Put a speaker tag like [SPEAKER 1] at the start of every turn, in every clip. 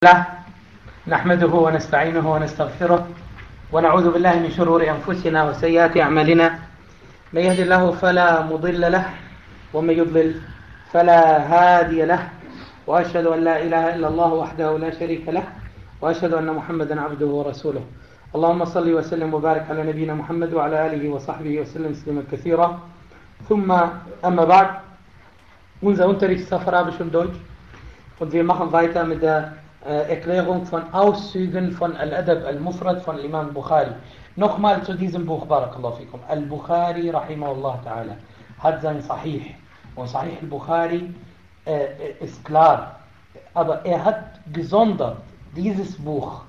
[SPEAKER 1] الله نحمده ونستعينه ونستغفره ونعوذ بالله من شرور أنفسنا وسيئات أعمالنا. من يهد الله فلا مضل له ومن يضلل فلا هادي له، وأشهد أن لا إله إلا الله وحده لا شريك له، وأشهد أن محمدا عبده ورسوله. اللهم صل وسلم وبارك على نبينا محمد وعلى آله وصحبه وسلم تسليما كثيرا. ثم أما بعد, unser Unterricht ist auf Arabisch und Deutsch und wir machen weiter mit der Erklärung von Auszügen von Al-Adab al-Mufrad von Imam Bukhari. Nochmal zu diesem Buch, Barakallahu fikum. Al-Bukhari, rahimahullah ta'ala, hat sein Sahih. Und Sahih al-Bukhari ist klar. Aber er hat gesondert dieses Buch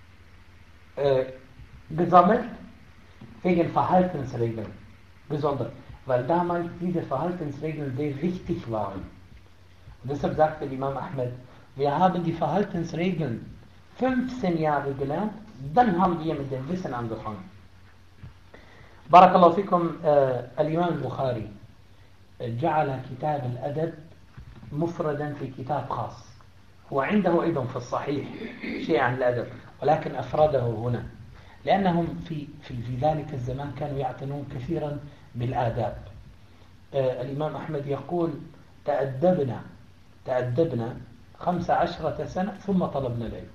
[SPEAKER 1] gesammelt wegen Verhaltensregeln. Besonders, weil damals diese Verhaltensregeln sehr wichtig waren. Und deshalb sagte Imam Ahmed, wir haben die Verhaltensregeln 15 Jahre gelernt, dann haben wir mit dem Wissen angefangen. Barakallahu fikum, الإمام البخاري جعل كتاب الأدب مفردا في كتاب خاص. هو عنده أيضا في الصحيح شيء عن الأدب، ولكن أفرده هنا لأنهم في ذلك الزمان كانوا يعتنون كثيرا بالآداب. الإمام أحمد يقول تأدبنا 15 سنة ثم طلبنا العلم.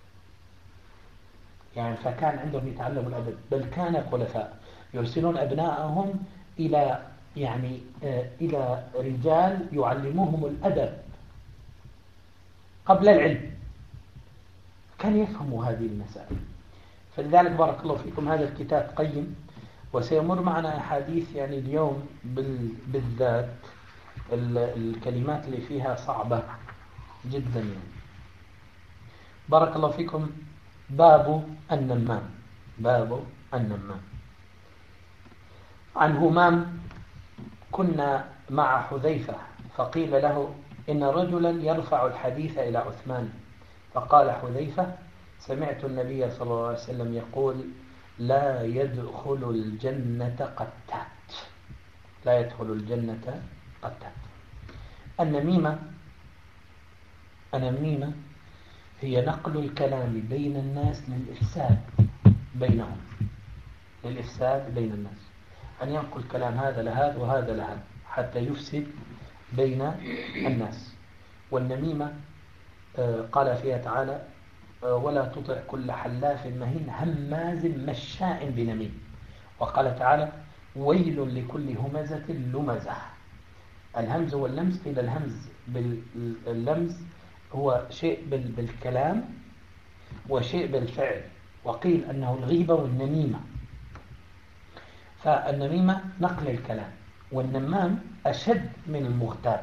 [SPEAKER 1] يعني فكان عندهم يتعلموا الأدب، بل كان خلفاء يرسلون أبنائهم إلى رجال يعلموهم الأدب قبل العلم. كان يفهموا هذه المسائل. فلذلك بارك الله فيكم هذا الكتاب قيم، وسيمر معنا أحاديث اليوم بالذات الكلمات اللي فيها صعبة جدا. بارك الله فيكم. باب النمام. عن همام: كنا مع حذيفة فقيل له إن رجلا يرفع الحديث إلى عثمان، فقال حذيفة: سمعت النبي صلى الله عليه وسلم يقول: لا يدخل الجنة قتات. لا يدخل الجنة قتات. النميمة هي نقل الكلام بين الناس للإفساد بينهم، للإفساد بين الناس، أن ينقل كلام هذا لهذا وهذا لهذا حتى يفسد بين الناس. والنميمة قال فيها تعالى: ولا تطع كل حلاف مهين هماز مشاء بنميم. وقال تعالى: ويل لكل همزة لمزة. الهمز واللمز، قيل الهمز باللمز هو شيء بالكلام وشيء بالفعل، وقيل أنه الغيبة والنميمة. فالنميمة نقل الكلام، والنمام أشد من المغتاب،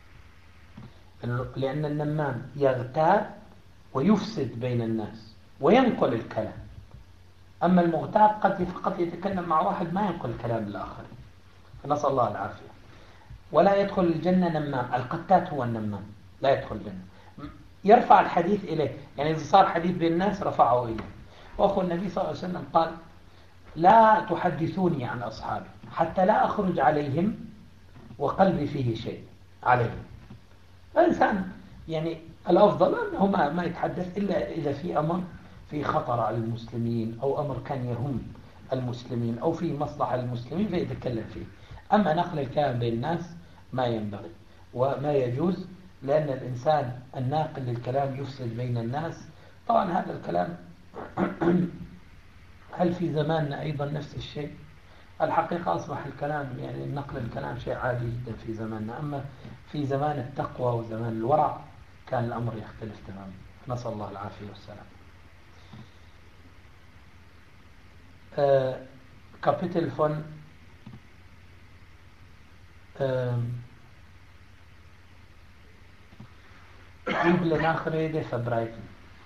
[SPEAKER 1] لأن النمام يغتاب ويفسد بين الناس وينقل الكلام. أما المغتاب قد يتكلم مع واحد ما ينقل الكلام للآخر، فنسأل الله العافية. ولا يدخل الجنة نمام. القتات هو النمام، لا يدخل الجنة. يرفع الحديث إليه، إذا صار حديث بين الناس رفعه إليه. وأخو النبي صلى الله عليه وسلم قال: لا تحدثوني عن أصحابي حتى لا أخرج عليهم وقلبي فيه شيء عليهم. الإنسان الأفضل أنه ما يتحدث إلا إذا في أمر في خطر على المسلمين، أو أمر كان يهم المسلمين، أو في مصلحة المسلمين فيتكلم فيه. أما نقل الكلام بين الناس ما ينبغي وما يجوز، لأن الإنسان الناقل للكلام يفسد بين الناس. طبعا هذا الكلام هل في زماننا أيضا نفس الشيء؟ الحقيقة أصبح الكلام نقل الكلام شيء عادي جدا في زماننا، أما في زمان التقوى وزمان الورع كان الأمر يختلف تماما. نسأل الله العافية والسلام. Kapitel von üble Nachrede verbreiten.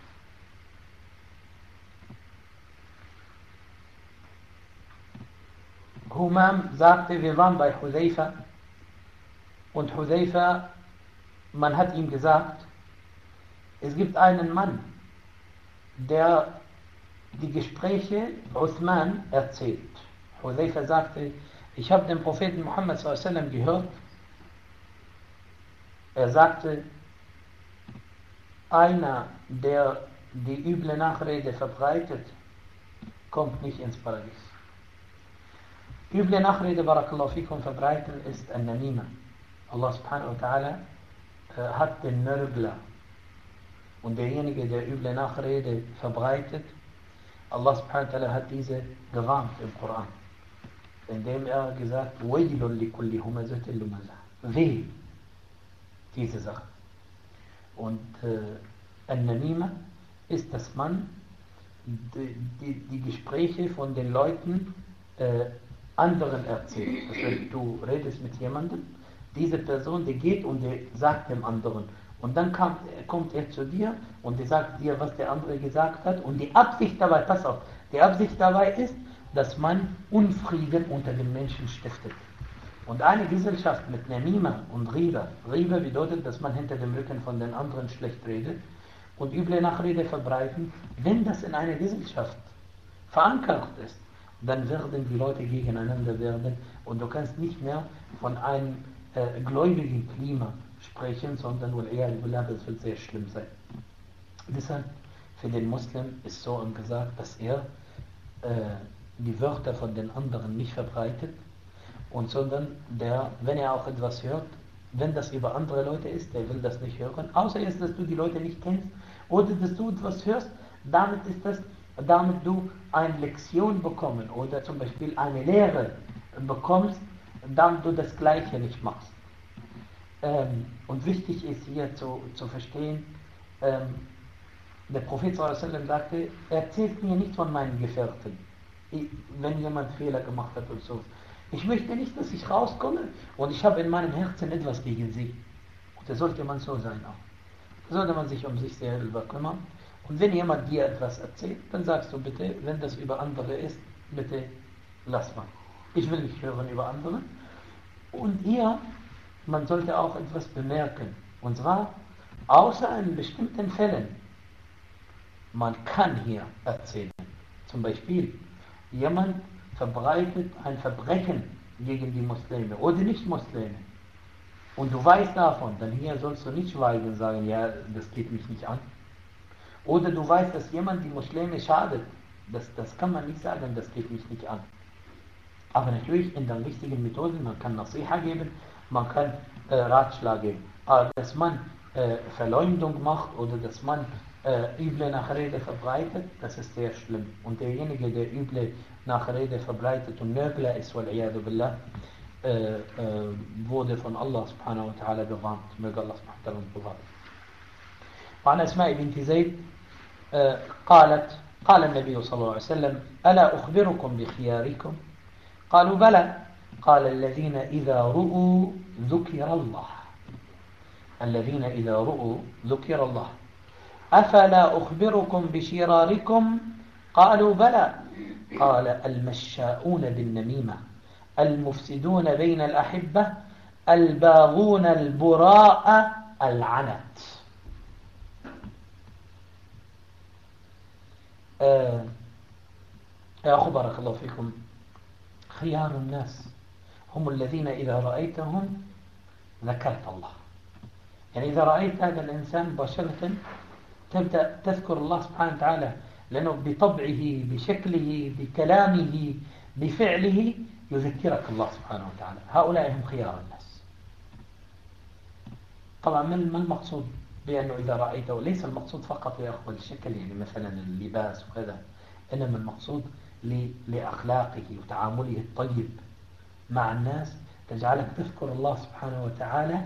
[SPEAKER 1] Humam sagte, wir waren bei Hudhaifa, und Hudhaifa, man hat ihm gesagt, es gibt einen Mann, der die Gespräche Uthman erzählt. Hudhaifa sagte: Ich habe den Propheten Muhammad s.a.w. gehört. Er sagte: einer, der die üble Nachrede verbreitet, kommt nicht ins Paradies. Üble Nachrede, Barakallahu fikum, verbreiten ist An-Namima. Allah subhanahu wa ta'ala hat den Nörgler und derjenige, der üble Nachrede verbreitet, Allah subhanahu wa ta'ala hat diese gewarnt im Koran, indem er gesagt, Wailun li kulli humazatin lumazah. Weh, diese Sache. Und An-Namima ist, dass man die Gespräche von den Leuten anderen erzählt. Das heißt, du redest mit jemandem, diese Person, die geht und die sagt dem anderen. Und dann kommt er zu dir und der sagt dir, was der andere gesagt hat. Und die Absicht dabei, pass auf, die Absicht dabei ist, dass man Unfrieden unter den Menschen stiftet. Und eine Gesellschaft mit Namima und Riba bedeutet, dass man hinter dem Rücken von den anderen schlecht redet und üble Nachrede verbreiten. Wenn das in einer Gesellschaft verankert ist, dann werden die Leute gegeneinander werden und du kannst nicht mehr von einem gläubigen Klima sprechen, sondern das wird sehr schlimm sein. Deshalb für den Muslim ist so gesagt, dass er die Wörter von den anderen nicht verbreitet, und sondern wenn er auch etwas hört, wenn das über andere Leute ist, der will das nicht hören, außer jetzt, dass du die Leute nicht kennst oder dass du etwas hörst, damit du eine Lektion bekommen oder zum Beispiel eine Lehre bekommst, damit du das Gleiche nicht machst. Und wichtig ist hier zu verstehen, der Prophet ﷺ sagte, erzählt mir nicht von meinen Gefährten, wenn jemand Fehler gemacht hat und so. Ich möchte nicht, dass ich rauskomme und ich habe in meinem Herzen etwas gegen sie. Und da sollte man so sein auch. Da sollte man sich um sich selber kümmern. Und wenn jemand dir etwas erzählt, dann sagst du bitte, wenn das über andere ist, bitte lass mal. Ich will nicht hören über andere. Und man sollte auch etwas bemerken. Und zwar, außer in bestimmten Fällen, man kann hier erzählen. Zum Beispiel, jemand verbreitet ein Verbrechen gegen die Muslime oder Nicht-Muslime. Und du weißt davon, dann hier sollst du nicht schweigen und sagen, ja, das geht mich nicht an. Oder du weißt, dass jemand die Muslime schadet. Das kann man nicht sagen, das geht mich nicht an. Aber natürlich in den richtigen Methoden, man kann Nasiha geben, man kann Ratschlag geben. Aber dass man Verleumdung macht oder dass man üble Nachrede verbreitet, das ist sehr schlimm. Und derjenige, der üble Nachrede verbreitet und Nörgler ist, wal-iyadu billah, wurde von Allah subhanahu wa ta'ala gewarnt. Möge Allah subhanahu wa ta'ala uns bewahren. وعن أسماء بنت زيد قالت قال النبي صلى الله عليه وسلم ألا أخبركم بخياركم قالوا بلى قال الذين إذا رؤوا ذكر ذكر الله أفلا أخبركم بشراركم قالوا بلى قال المشاؤون بالنميمة المفسدون بين الأحبة الباغون البراء العنت. يا أخو بارك الله فيكم، خيار الناس هم الذين إذا رأيتهم ذكرت الله. يعني إذا رأيت هذا الإنسان مباشرة تبدأ تذكر الله سبحانه وتعالى، لأنه بطبعه بشكله بكلامه بفعله يذكرك الله سبحانه وتعالى. هؤلاء هم خيار الناس. طبعا ما المقصود بأنه إذا رأيته؟ ليس المقصود فقط يا أخوة الشكل، يعني مثلا اللباس وكذا، إنما المقصود لأخلاقه وتعامله الطيب مع الناس تجعلك تذكر الله سبحانه وتعالى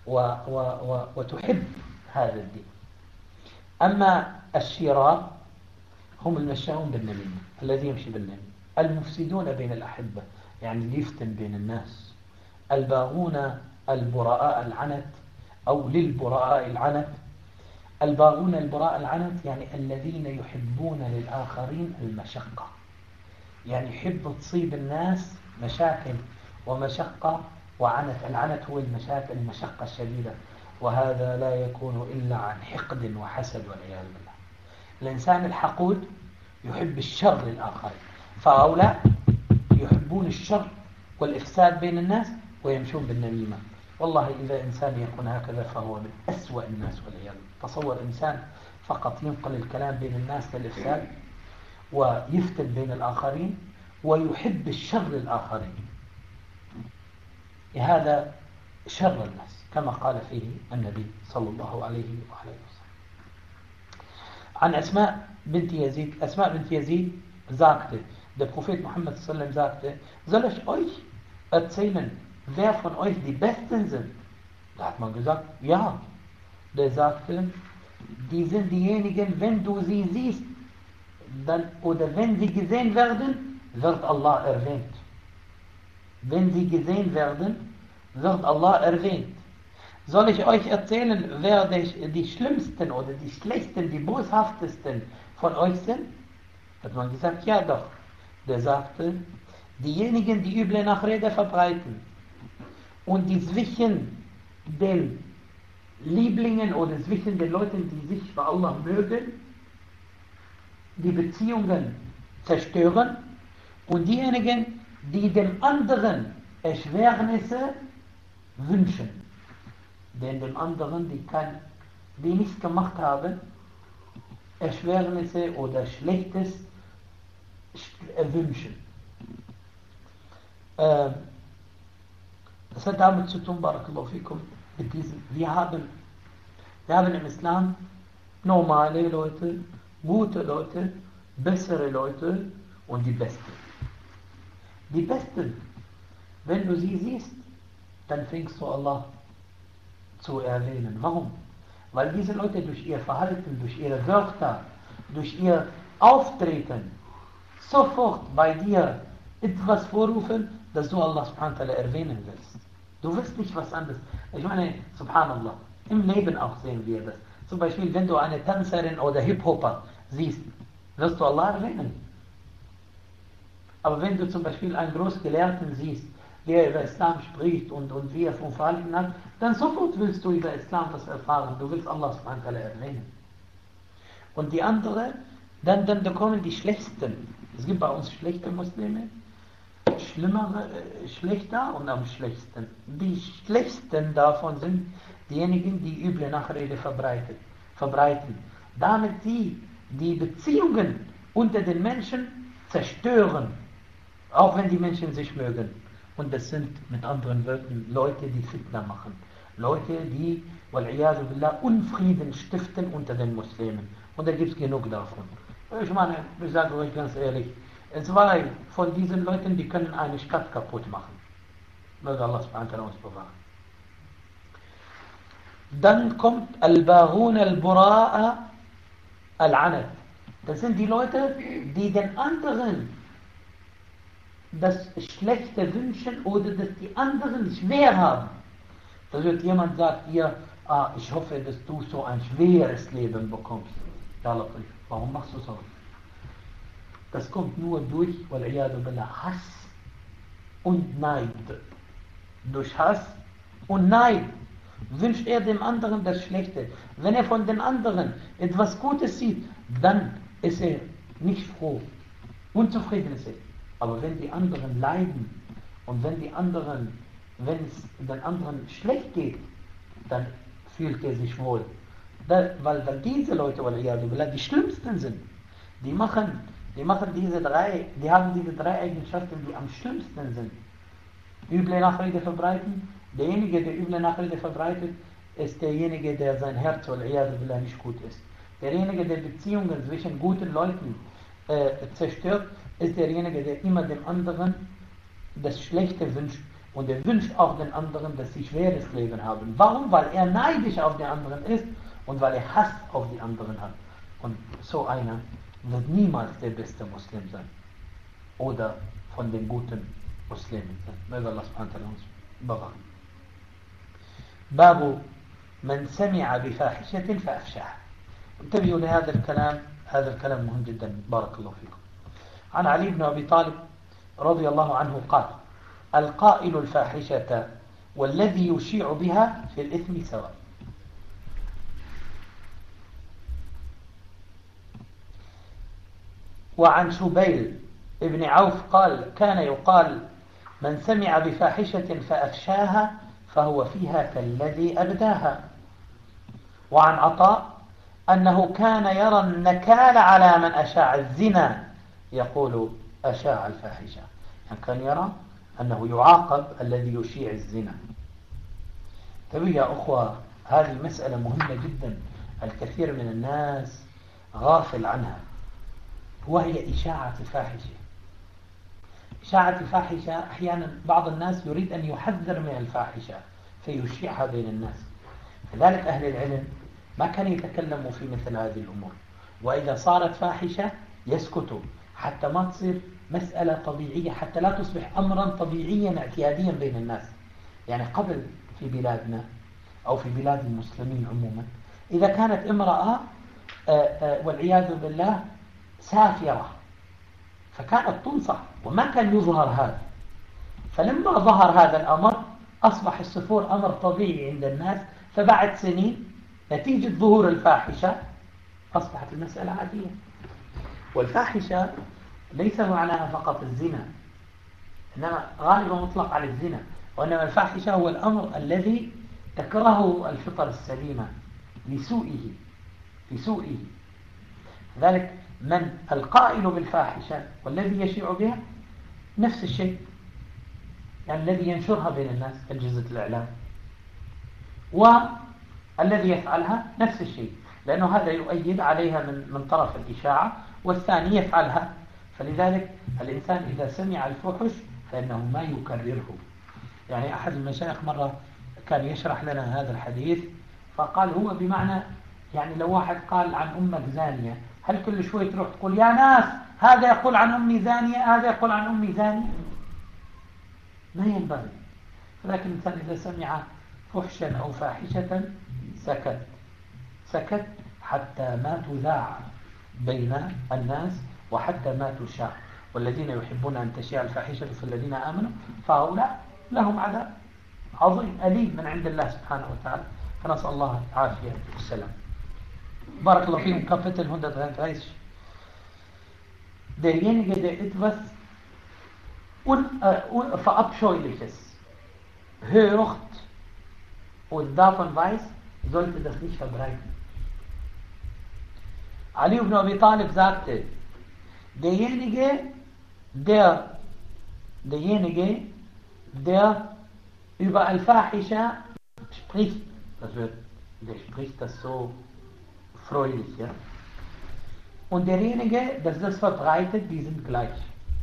[SPEAKER 1] وتحب هذا الدين. أما الشرار هم المشاؤون بالنميمة، الذي يمشي بالنميمة، المفسدون بين الأحبة، يعني اللي يفتن بين الناس، الباغون البراء العنت أو للبراء العنت. الباغون البراء العنت يعني الذين يحبون للآخرين المشقة، يعني يحب تصيب الناس مشاكل ومشقة وعنت. العنت هو المشاكل، المشقة الشديدة، وهذا لا يكون إلا عن حقد وحسد والعياذ بالله. الإنسان الحقود يحب الشر للآخرين، فهؤلاء يحبون الشر والإفساد بين الناس ويمشون بالنميمة. والله إذا إنسان يكون هكذا فهو من أسوأ الناس والعياذ. تصور إنسان فقط ينقل الكلام بين الناس للإفساد ويفتن بين الآخرين ويحب الشر للآخرين، هذا شر الناس كما قال فيه النبي صلى الله عليه وآله وسلم. عن أسماء بنت يزيد sagte, der Prophet Muhammad sallallahu alaihi wasallam sagte, soll ich euch erzählen, wer von euch die Besten sind? Da hat man gesagt, ja. Der sagte, die sind diejenigen, wenn du sie siehst, dann, oder wenn sie gesehen werden, wird Allah erwähnt. Wenn sie gesehen werden, wird Allah erwähnt. Soll ich euch erzählen, wer die schlimmsten oder die schlechten, die boshaftesten von euch sind? Hat man gesagt, ja doch. Der sagte, diejenigen, die üble Nachrede verbreiten und die zwischen den Lieblingen oder zwischen den Leuten, die sich bei Allah mögen, die Beziehungen zerstören, und diejenigen, die dem anderen Erschwernisse wünschen, denn dem anderen, die nichts gemacht haben, Erschwernisse oder Schlechtes wünschen. Das hat damit zu tun, Barakallahu fikum, mit diesem, wir haben im Islam normale Leute, gute Leute, bessere Leute und die Besten. Die Besten, wenn du sie siehst, dann fängst du Allah zu erwähnen. Warum? Weil diese Leute durch ihr Verhalten, durch ihre Wörter, durch ihr Auftreten sofort bei dir etwas vorrufen, dass du Allah subhanahu wa ta'ala erwähnen willst. Du willst nicht was anderes. Ich meine, subhanallah, im Leben auch sehen wir das. Zum Beispiel, wenn du eine Tänzerin oder Hip-Hopper siehst, wirst du Allah erwähnen. Aber wenn du zum Beispiel einen Großgelehrten siehst, der über Islam spricht und wie er vom Verhalten hat, dann sofort willst du über Islam was erfahren. Du willst Allah subhanahu wa ta'ala erwähnen. Und die andere, dann kommen die Schlechtesten. Es gibt bei uns schlechte Muslime, schlechter und am schlechtesten. Die schlechtesten davon sind diejenigen, die üble Nachrede verbreiten. Damit sie die Beziehungen unter den Menschen zerstören, auch wenn die Menschen sich mögen. Und das sind mit anderen Worten Leute, die Fitna machen. Leute, die, wal-iyadu billah, Unfrieden stiften unter den Muslimen. Und da gibt es genug davon. Ich meine, ich sage euch ganz ehrlich, 2 von diesen Leuten, die können eine Stadt kaputt machen. Möge Allah subhanahu wa ta'ala uns bewahren. Dann kommt Al-Baghun Al-Bura'a Al-Anad. Das sind die Leute, die den anderen das Schlechte wünschen oder dass die anderen schwer haben. Da wird jemand sagt dir, ich hoffe, dass du so ein schweres Leben bekommst. Ja, warum machst du so? Das kommt nur durch, wal-iyadu billah, Hass und Neid. Durch Hass und Neid wünscht er dem anderen das Schlechte. Wenn er von den anderen etwas Gutes sieht, dann ist er nicht froh. Unzufrieden ist er. Aber wenn die anderen leiden und wenn es den anderen schlecht geht, dann fühlt er sich wohl. Weil diese Leute, die schlimmsten sind, die haben diese 3 Eigenschaften, die am schlimmsten sind. Üble Nachrede verbreiten. Derjenige, der üble Nachrede verbreitet, ist derjenige, der sein Herz nicht gut ist. Derjenige, der Beziehungen zwischen guten Leuten zerstört, ist derjenige, der immer dem anderen das Schlechte wünscht. Und er wünscht auch den anderen, dass sie schweres Leben haben. Warum? Weil er neidisch auf den anderen ist und weil er Hass auf die anderen hat. Und so einer wird niemals der beste Muslim sein. Oder von den guten Muslimen sein. Möge Allah subhanahu wa ta'ala uns bewahren. باب من سمع بفاحشة فأفشاها. انتبهوا لهذا الكلام، هذا الكلام مهم جدا، بارك الله فيكم. عن علي بن أبي طالب رضي الله عنه قال: القائل الفاحشة والذي يشيع بها في الإثم سواء. وعن شبيل ابن عوف قال: كان يقال: من سمع بفاحشة فأفشاها فهو فيها كالذي أبداها. وعن عطاء أنه كان يرى النكال على من أشاع الزنا، يقول أشاع الفاحشة، يعني كان يرى أنه يعاقب الذي يشيع الزنا. طيب يا أخوة، هذه مسألة مهمة جدا، الكثير من الناس غافل عنها، وهي إشاعة الفاحشة. إشاعة الفاحشة أحيانا بعض الناس يريد أن يحذر من الفاحشة فيشيعها بين الناس، لذلك أهل العلم ما كانوا يتكلموا في مثل هذه الأمور، وإذا صارت فاحشة يسكتوا حتى ما تصير مسألة طبيعية، حتى لا تصبح أمرا طبيعيا اعتياديا بين الناس. يعني قبل في بلادنا أو في بلاد المسلمين عموما، إذا كانت امرأة والعياذ بالله سافرة فكانت تنصح وما كان يظهر هذا، فلما ظهر هذا الأمر أصبح السفور أمر طبيعي عند الناس، فبعد سنين نتيجة ظهور الفاحشة أصبحت المسألة عادية. والفاحشة ليس معناها فقط الزنا، إنما غالبا مطلق على الزنا، وإنما الفاحشة هو الأمر الذي تكرهه الفطر السليمة لسوئه. ذلك من القائل بالفاحشة والذي يشيع بها نفس الشيء، يعني الذي ينشرها بين الناس أجهزة الإعلام، والذي يفعلها نفس الشيء، لأنه هذا يؤيد عليها من طرف الإشاعة، والثاني يفعلها. فلذلك الإنسان إذا سمع الفحش فإنه ما يكرره. يعني أحد المشايخ مرة كان يشرح لنا هذا الحديث، فقال هو بمعنى يعني لو واحد قال عن أمك زانية، هل كل شوي تروح تقول يا ناس هذا يقول عن أمي زانية، هذا يقول عن أمي زانية؟ ما ينبغي. لكن الإنسان إذا سمع فحشا أو فاحشة سكت حتى ما تذاع بين الناس وحتى ما تشاع. والذين يحبون أن تشيع الفاحشة في الذين آمنوا فهؤلاء لهم عذاب عظيم أليم من عند الله سبحانه وتعالى، فنسأل الله العافية والسلام. بارك الله fikum, Kapitel 133. Derjenige, der etwas Verabscheuliches hört und davon weiß, sollte das nicht verbreiten. Ali ibn Abi Talib sagte, derjenige, der über Al-Fahisha spricht, der spricht das so freudig, ja? Und derjenige, der das verbreitet, die sind gleich.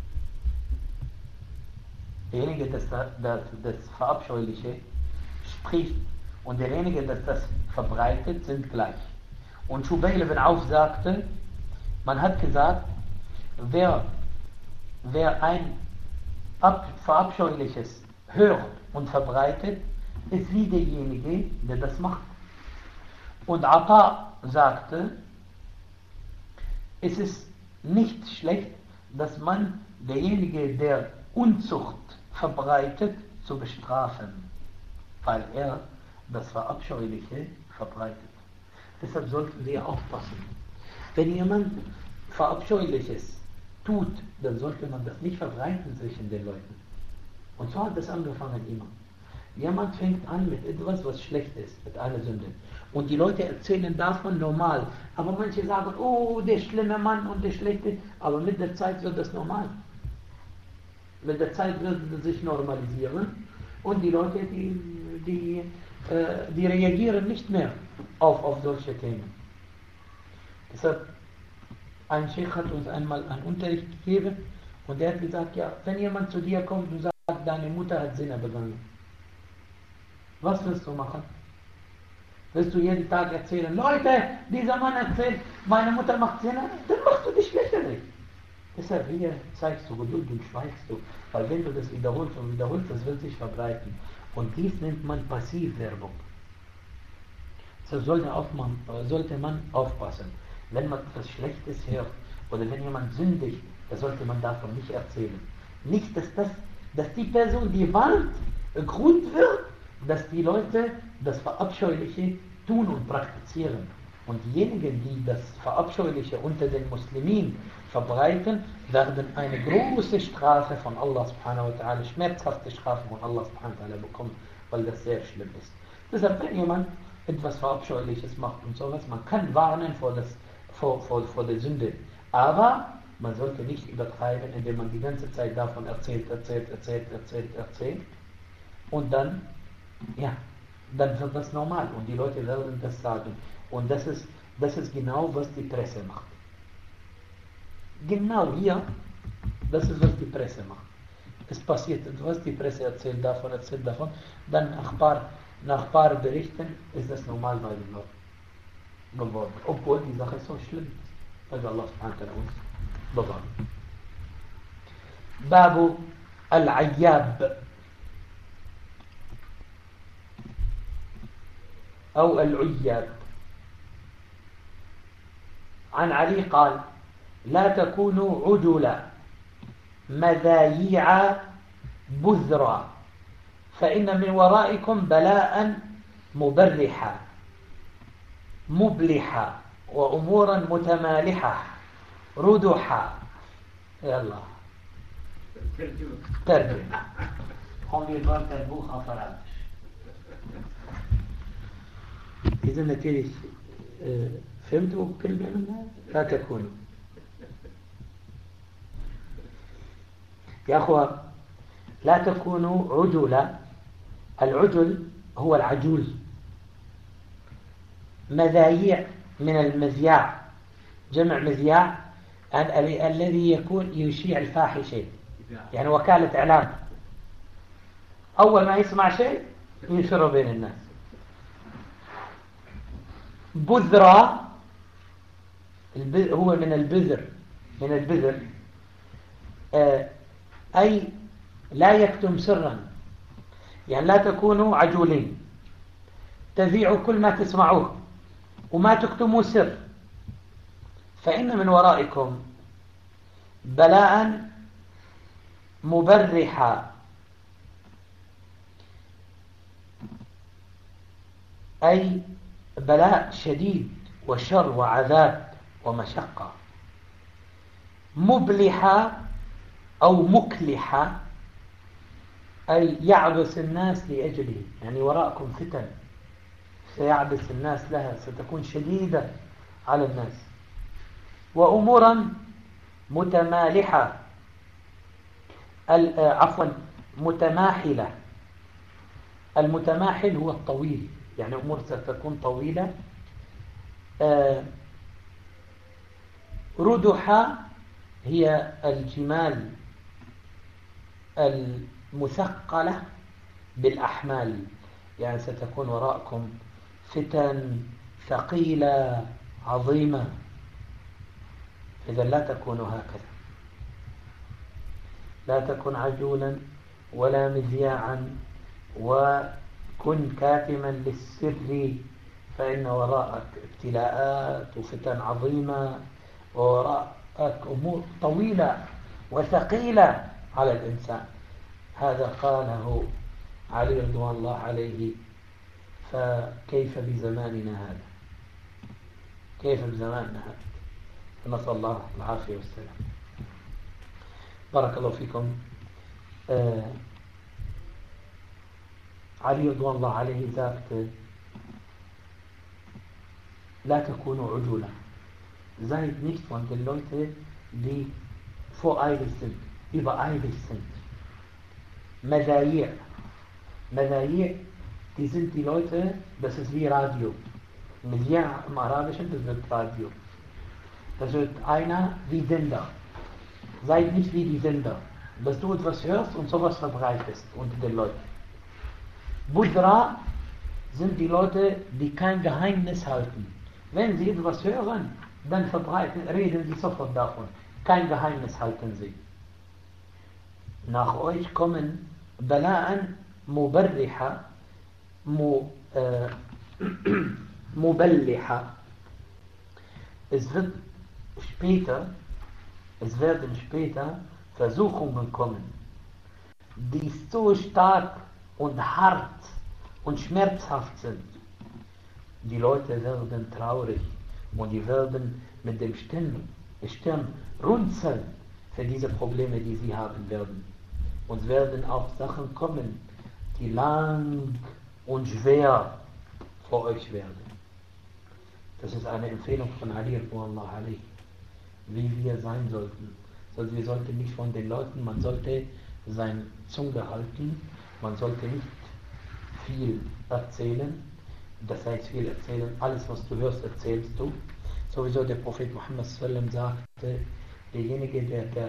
[SPEAKER 1] Derjenige, der das Verabscheuliche spricht und derjenige, der das verbreitet, sind gleich. Und Shubayl ibn Auf sagte, man hat gesagt, wer ein Verabscheuliches hört und verbreitet, ist wie derjenige, der das macht. Und Ata sagte, es ist nicht schlecht, dass man derjenige, der Unzucht verbreitet, zu bestrafen, weil er das Verabscheuliche verbreitet. Deshalb sollten wir aufpassen. Wenn jemand Verabscheuliches tut, dann sollte man das nicht verbreiten zwischen den Leuten. Und so hat das angefangen immer. Jemand fängt an mit etwas, was schlecht ist, mit einer Sünde. Und die Leute erzählen davon normal. Aber manche sagen, oh, der schlimme Mann und der schlechte. Aber mit der Zeit wird das normal. Mit der Zeit wird es sich normalisieren. Und die Leute, die reagieren nicht mehr auf solche Themen. Deshalb, ein Sheikh hat uns einmal einen Unterricht gegeben und der hat gesagt, ja, wenn jemand zu dir kommt und sagt, deine Mutter hat Zina begangen, was willst du machen? Willst du jeden Tag erzählen, Leute, dieser Mann erzählt, meine Mutter macht Zina? Dann machst du dich lächerlich. Deshalb hier zeigst du Geduld und schweigst du, weil wenn du das wiederholst und wiederholst, das wird sich verbreiten. Und dies nennt man Passivwerbung. Deshalb sollte man aufpassen. Wenn man etwas Schlechtes hört oder wenn jemand sündigt, dann sollte man davon nicht erzählen. Nicht, dass die Person, die warnt, Grund wird, dass die Leute das Verabscheuliche tun und praktizieren. Und diejenigen, die das Verabscheuliche unter den Muslimen verbreiten, werden eine große Strafe von Allah subhanahu wa ta'ala, schmerzhafte Strafe von Allah subhanahu wa ta'ala bekommen. weil das sehr schlimm ist. Deshalb, wenn jemand etwas Verabscheuliches macht und sowas, man kann warnen vor der Sünde. Aber man sollte nicht übertreiben, indem man die ganze Zeit davon erzählt. Und dann, ja, dann wird das normal und die Leute werden das sagen. Und das ist genau, was die Presse macht. Genau hier, das ist, was die Presse macht. Es passiert etwas, die Presse erzählt davon, dann nach ein paar Berichten ist das normal bei den Leuten geworden. Obwohl die Sache so schlimm ist, weil Allah subhanahu wa ta'ala uns bewahrt. Babu al-Ayyab أو العياب. عن علي قال: لا تكونوا عجلا مذايع بذرا فإن من ورائكم بلاء مبرحا مبلحا وأمورا متمالحة ردحا. يلا ترجم. هم يقول تربو خطرات. إذا natürlich فهمتوا كلمة منها؟ لا تكونوا يا أخوة، لا تكونوا عجلا. العجل هو العجول. مذايع من المذياع، جمع مذياع الذي يكون يشيع الفاحشة، يعني وكالة إعلام. أول ما يسمع شيء ينشره بين الناس. بذرة هو من البذر أي لا يكتم سرا، يعني لا تكونوا عجولين تذيعوا كل ما تسمعوه وما تكتموا سر، فإن من ورائكم بلاء مبرحا أي بلاء شديد وشر وعذاب ومشقة. مبلحا أو مكلحا أي يعبس الناس لأجله، يعني وراءكم فتن سيعبس الناس لها، ستكون شديدة على الناس. وأمورا متمالحة متماحلة. المتماحل هو الطويل، يعني أمور ستكون طويلة. ردحة هي الجمال المثقلة بالأحمال، يعني ستكون وراءكم فتن ثقيلة عظيمة. إذا لا تكونوا هكذا، لا تكن عجولا ولا مذياعا وكن كاتما للسر، فإن وراءك ابتلاءات وفتن عظيمة ووراءك أمور طويلة وثقيلة على الإنسان. هذا قاله علي رضوان الله عليه، فكيف بزماننا هذا؟ كيف بزماننا هذا؟ نسأل الله العافية والسلام. بارك الله فيكم. علي رضوان الله عليه sagt: لا تكونوا عجولا. Seid nicht von den Leuten, die voreilig sind, übereilig sind. Madai', die sind die Leute, das ist wie Radio. Madai' im Arabischen, das wird Radio. Das wird einer wie Sender. Seid nicht wie die Sender, dass du etwas hörst und sowas verbreitest unter den Leuten. Budra sind die Leute, die kein Geheimnis halten. Wenn sie etwas hören, dann reden sie sofort davon. Kein Geheimnis halten sie. Nach euch kommen Bala'an Mubarriha, Muballiha. Es werden später Versuchungen kommen, die so stark und hart und schmerzhaft sind. Die Leute werden traurig und die werden mit dem Stirn runzeln für diese Probleme, die sie haben werden. Und werden auch Sachen kommen, die lang und schwer vor euch werden. Das ist eine Empfehlung von Ali radhiyallahu anhu, wie wir sein sollten. Also wir sollten nicht von den Leuten, man sollte seine Zunge halten, man sollte nicht viel erzählen. Das heißt viel erzählen, alles was du hörst, erzählst du. Sowieso der Prophet Muhammad sallam sagte, derjenige,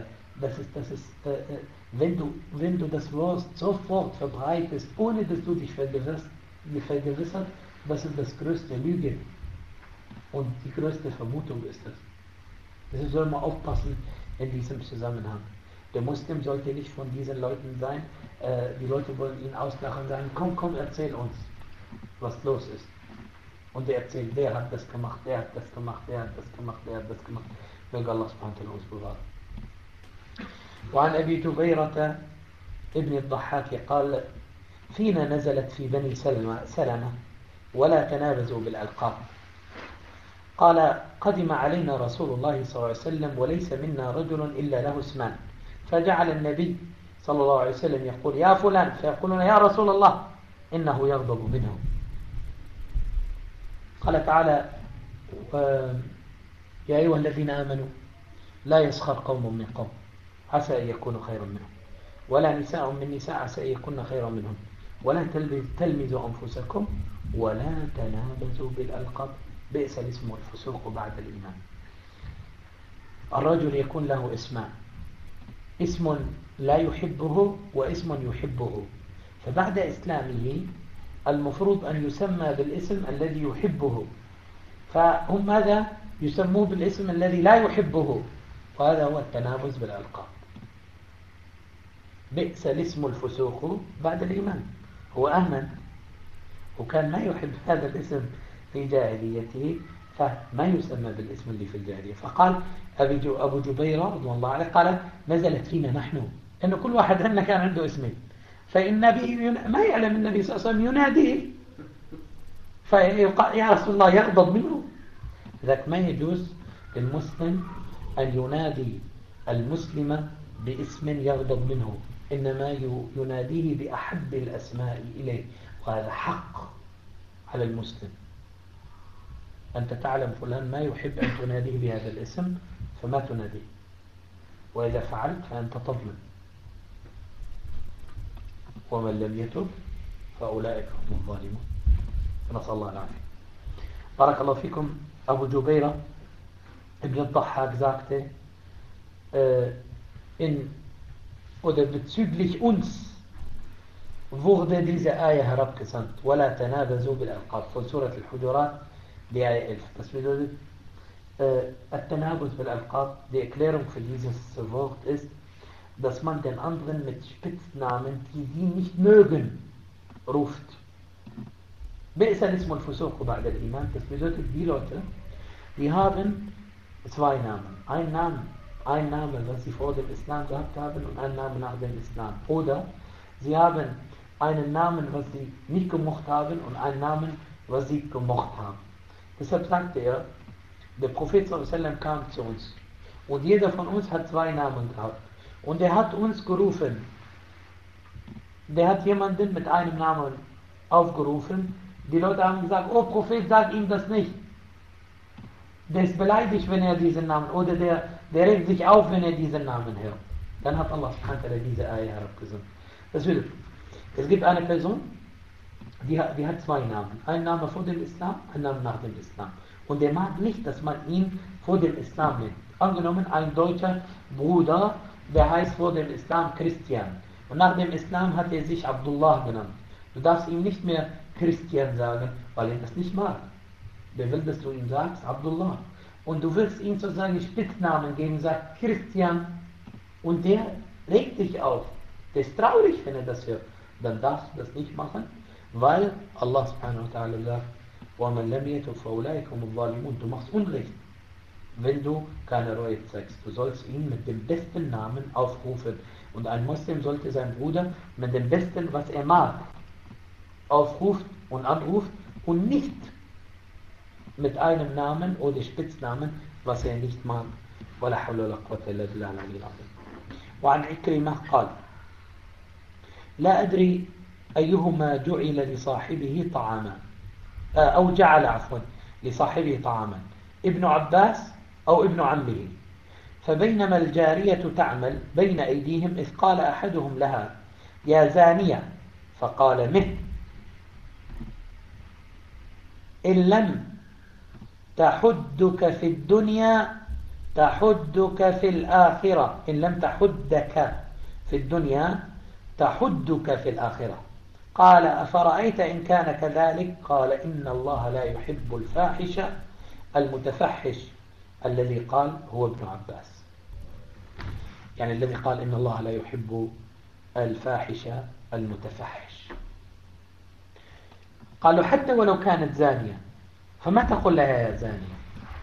[SPEAKER 1] wenn du das Wort sofort verbreitest, ohne dass du dich vergewissert, das ist das größte Lüge und die größte Vermutung ist das. Deshalb soll man aufpassen in diesem Zusammenhang. Der Muslim sollte nicht von diesen Leuten sein, die Leute wollen ihn auslachen und sagen, komm, erzähl uns, was los ist. Und er erzählt, der hat das gemacht, der hat das gemacht, der hat das gemacht, der hat das gemacht. Möge Allah subhanahu wa ta'ala uns bewahren. وعن أبي جبيرة ابن الضحاك قال فينا نزلت في بني سلمة ولا تنابزوا بالألقاب. قال قدم علينا رسول الله صلى الله عليه وسلم وليس منا رجل إلا له اسمان، فجعل النبي صلى الله عليه وسلم يقول يا فلان، فيقولون يا رسول الله إنه يغضب منه. قال تعالى يا أيها الذين آمنوا لا يسخر قوم من قوم عسى أن يكونوا خيرا منهم ولا نساء من نساء عسى أن يكون خيرا منهم ولا تلمزوا أنفسكم ولا تنابزوا بالألقاب بئس الاسم والفسوق بعد الإيمان. الرجل يكون له اسمان، اسم لا يحبه واسم يحبه، فبعد إسلامه المفروض أن يسمى بالاسم الذي يحبه، فهم ماذا يسموه بالاسم الذي لا يحبه، وهذا هو التنابز بالألقاب. بئس الاسم الفسوق بعد الإيمان. هو آمن وكان ما يحب هذا الاسم في جاهليته، فما يسمى بالاسم اللي في الجاهلية. فقال أبو جبيرة رضي الله عنه قال نزلت فينا نحن، إنه كل واحد منا كان عنده اسمين، فالنبي ما يعلم النبي صلى الله عليه وسلم يناديه، فيقال يا رسول الله يغضب منه. ذاك ما يجوز للمسلم أن ينادي المسلم باسم يغضب منه، إنما يناديه بأحب الأسماء إليه، وهذا حق على المسلم. أنت تعلم فلان ما يحب أن تناديه بهذا الاسم فما تناديه، وإذا فعلت فأنت تظلم، ومن لم يتب فأولئك هم الظالمون. نسأل الله العافية. بارك الله فيكم. Abu Jubaira ibn al-Dhahhak sagte, oder bezüglich uns wurde diese Ayah herabgesandt, وَلَا تَنَابَزُوا بِالْأَلْقَابِ von Surat al-Hujurat, die Ayah 11. Das bedeutet, At-Tanabuz bil-Alqab, die Erklärung für dieses Wort ist, dass man den anderen mit Spitznamen, die sie nicht mögen, ruft. بئس الاسم الفسوق بعد الإيمان. Das bedeutet, die Leute, die haben zwei Namen. Ein Name, was sie vor dem Islam gehabt haben, und ein Name nach dem Islam. Oder sie haben einen Namen, was sie nicht gemocht haben, und einen Namen, was sie gemocht haben. Deshalb sagte er, der Prophet sallallahu alaihi wasallam kam zu uns und jeder von uns hat zwei Namen gehabt. Und er hat uns gerufen. Der hat jemanden mit einem Namen aufgerufen. Die Leute haben gesagt, oh Prophet, sag ihm das nicht. Der ist beleidigt, wenn er diesen Namen, oder der regt sich auf, wenn er diesen Namen hört. Dann hat Allah subhanahu wa ta'ala diese Ayah herabgesandt. Das bedeutet, es gibt eine Person, die hat zwei Namen. Ein Name vor dem Islam, ein Name nach dem Islam. Und der mag nicht, dass man ihn vor dem Islam nennt. Angenommen, ein deutscher Bruder, der heißt vor dem Islam Christian. Und nach dem Islam hat er sich Abdullah genannt. Du darfst ihm nicht mehr Christian sagen, weil er das nicht mag. Der will, dass du ihm sagst, Abdullah. Und du willst ihm sozusagen Spitznamen geben, sagt Christian. Und der regt dich auf. Der ist traurig, wenn er das hört. Dann darfst du das nicht machen, weil Allah subhanahu wa ta'ala sagt, وَمَنْ لَمْ يَتُبْ فَأُولَٰئِكَ هُمُ الظَّالِمُونَ. Du machst Unrecht, wenn du keine Reue zeigst. Du sollst ihn mit dem besten Namen aufrufen. Und ein Muslim sollte seinen Bruder mit dem besten, was er mag, aufruft und anruft und nicht mit einem Namen oder Spitznamen, was er nicht mag. ولا حول ولا قوة إلا بالله العلي العظيم. وعن عكرمة قال لا أدري أيهما جعل لصاحبه طعاما أو جعل عفوا لصاحبه طعاما، ابن عباس أو ابن عمه. فبينما الجارية تعمل بين أيديهم إذ قال أحدهم لها يا زانية، فقال مه إن لم تحدك في الدنيا تحدك في الآخرة، إن لم تحدك في الدنيا تحدك في الآخرة. قال أفرأيت إن كان كذلك؟ قال إن الله لا يحب الفاحش المتفحش. الذي قال هو ابن عباس، يعني الذي قال إن الله لا يحب الفاحش المتفحش. قالوا حتى ولو كانت زانية فما تقول لها يا زانية،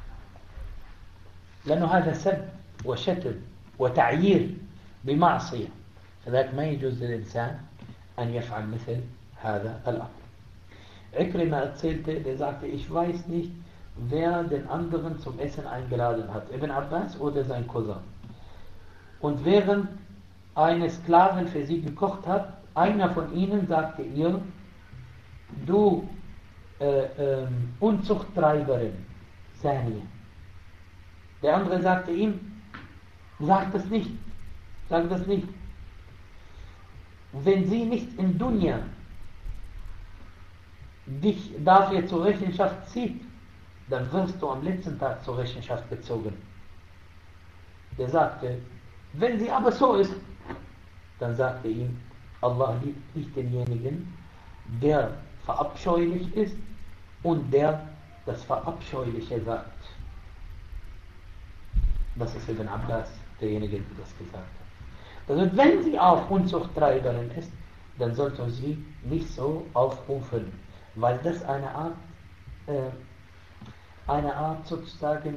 [SPEAKER 1] لأنه هذا سب وشتم وتعيير بمعصية، فذلك ما يجوز للإنسان أن يفعل مثل هذا الأمر. Ikrima erzählte, der sagte, ich weiß nicht, wer den anderen zum Essen eingeladen hat, Ibn Abbas oder sein Cousin. Und während eine Sklavin für sie gekocht hat, einer von ihnen sagte ihr, du Unzuchttreiberin, Sanie. Der andere sagte ihm, sag das nicht, sag das nicht. Wenn sie nicht in Dunya dich dafür zur Rechenschaft zieht, dann wirst du am letzten Tag zur Rechenschaft gezogen. Der sagte, wenn sie aber so ist, dann sagte ihm, Allah liebt nicht denjenigen, der verabscheulich ist und der das Verabscheuliche sagt. Das ist Ibn Abbas, derjenige, der das gesagt hat. Also wenn sie auch Unzuchttreiberin ist, dann sollte sie nicht so aufrufen, weil das eine Art sozusagen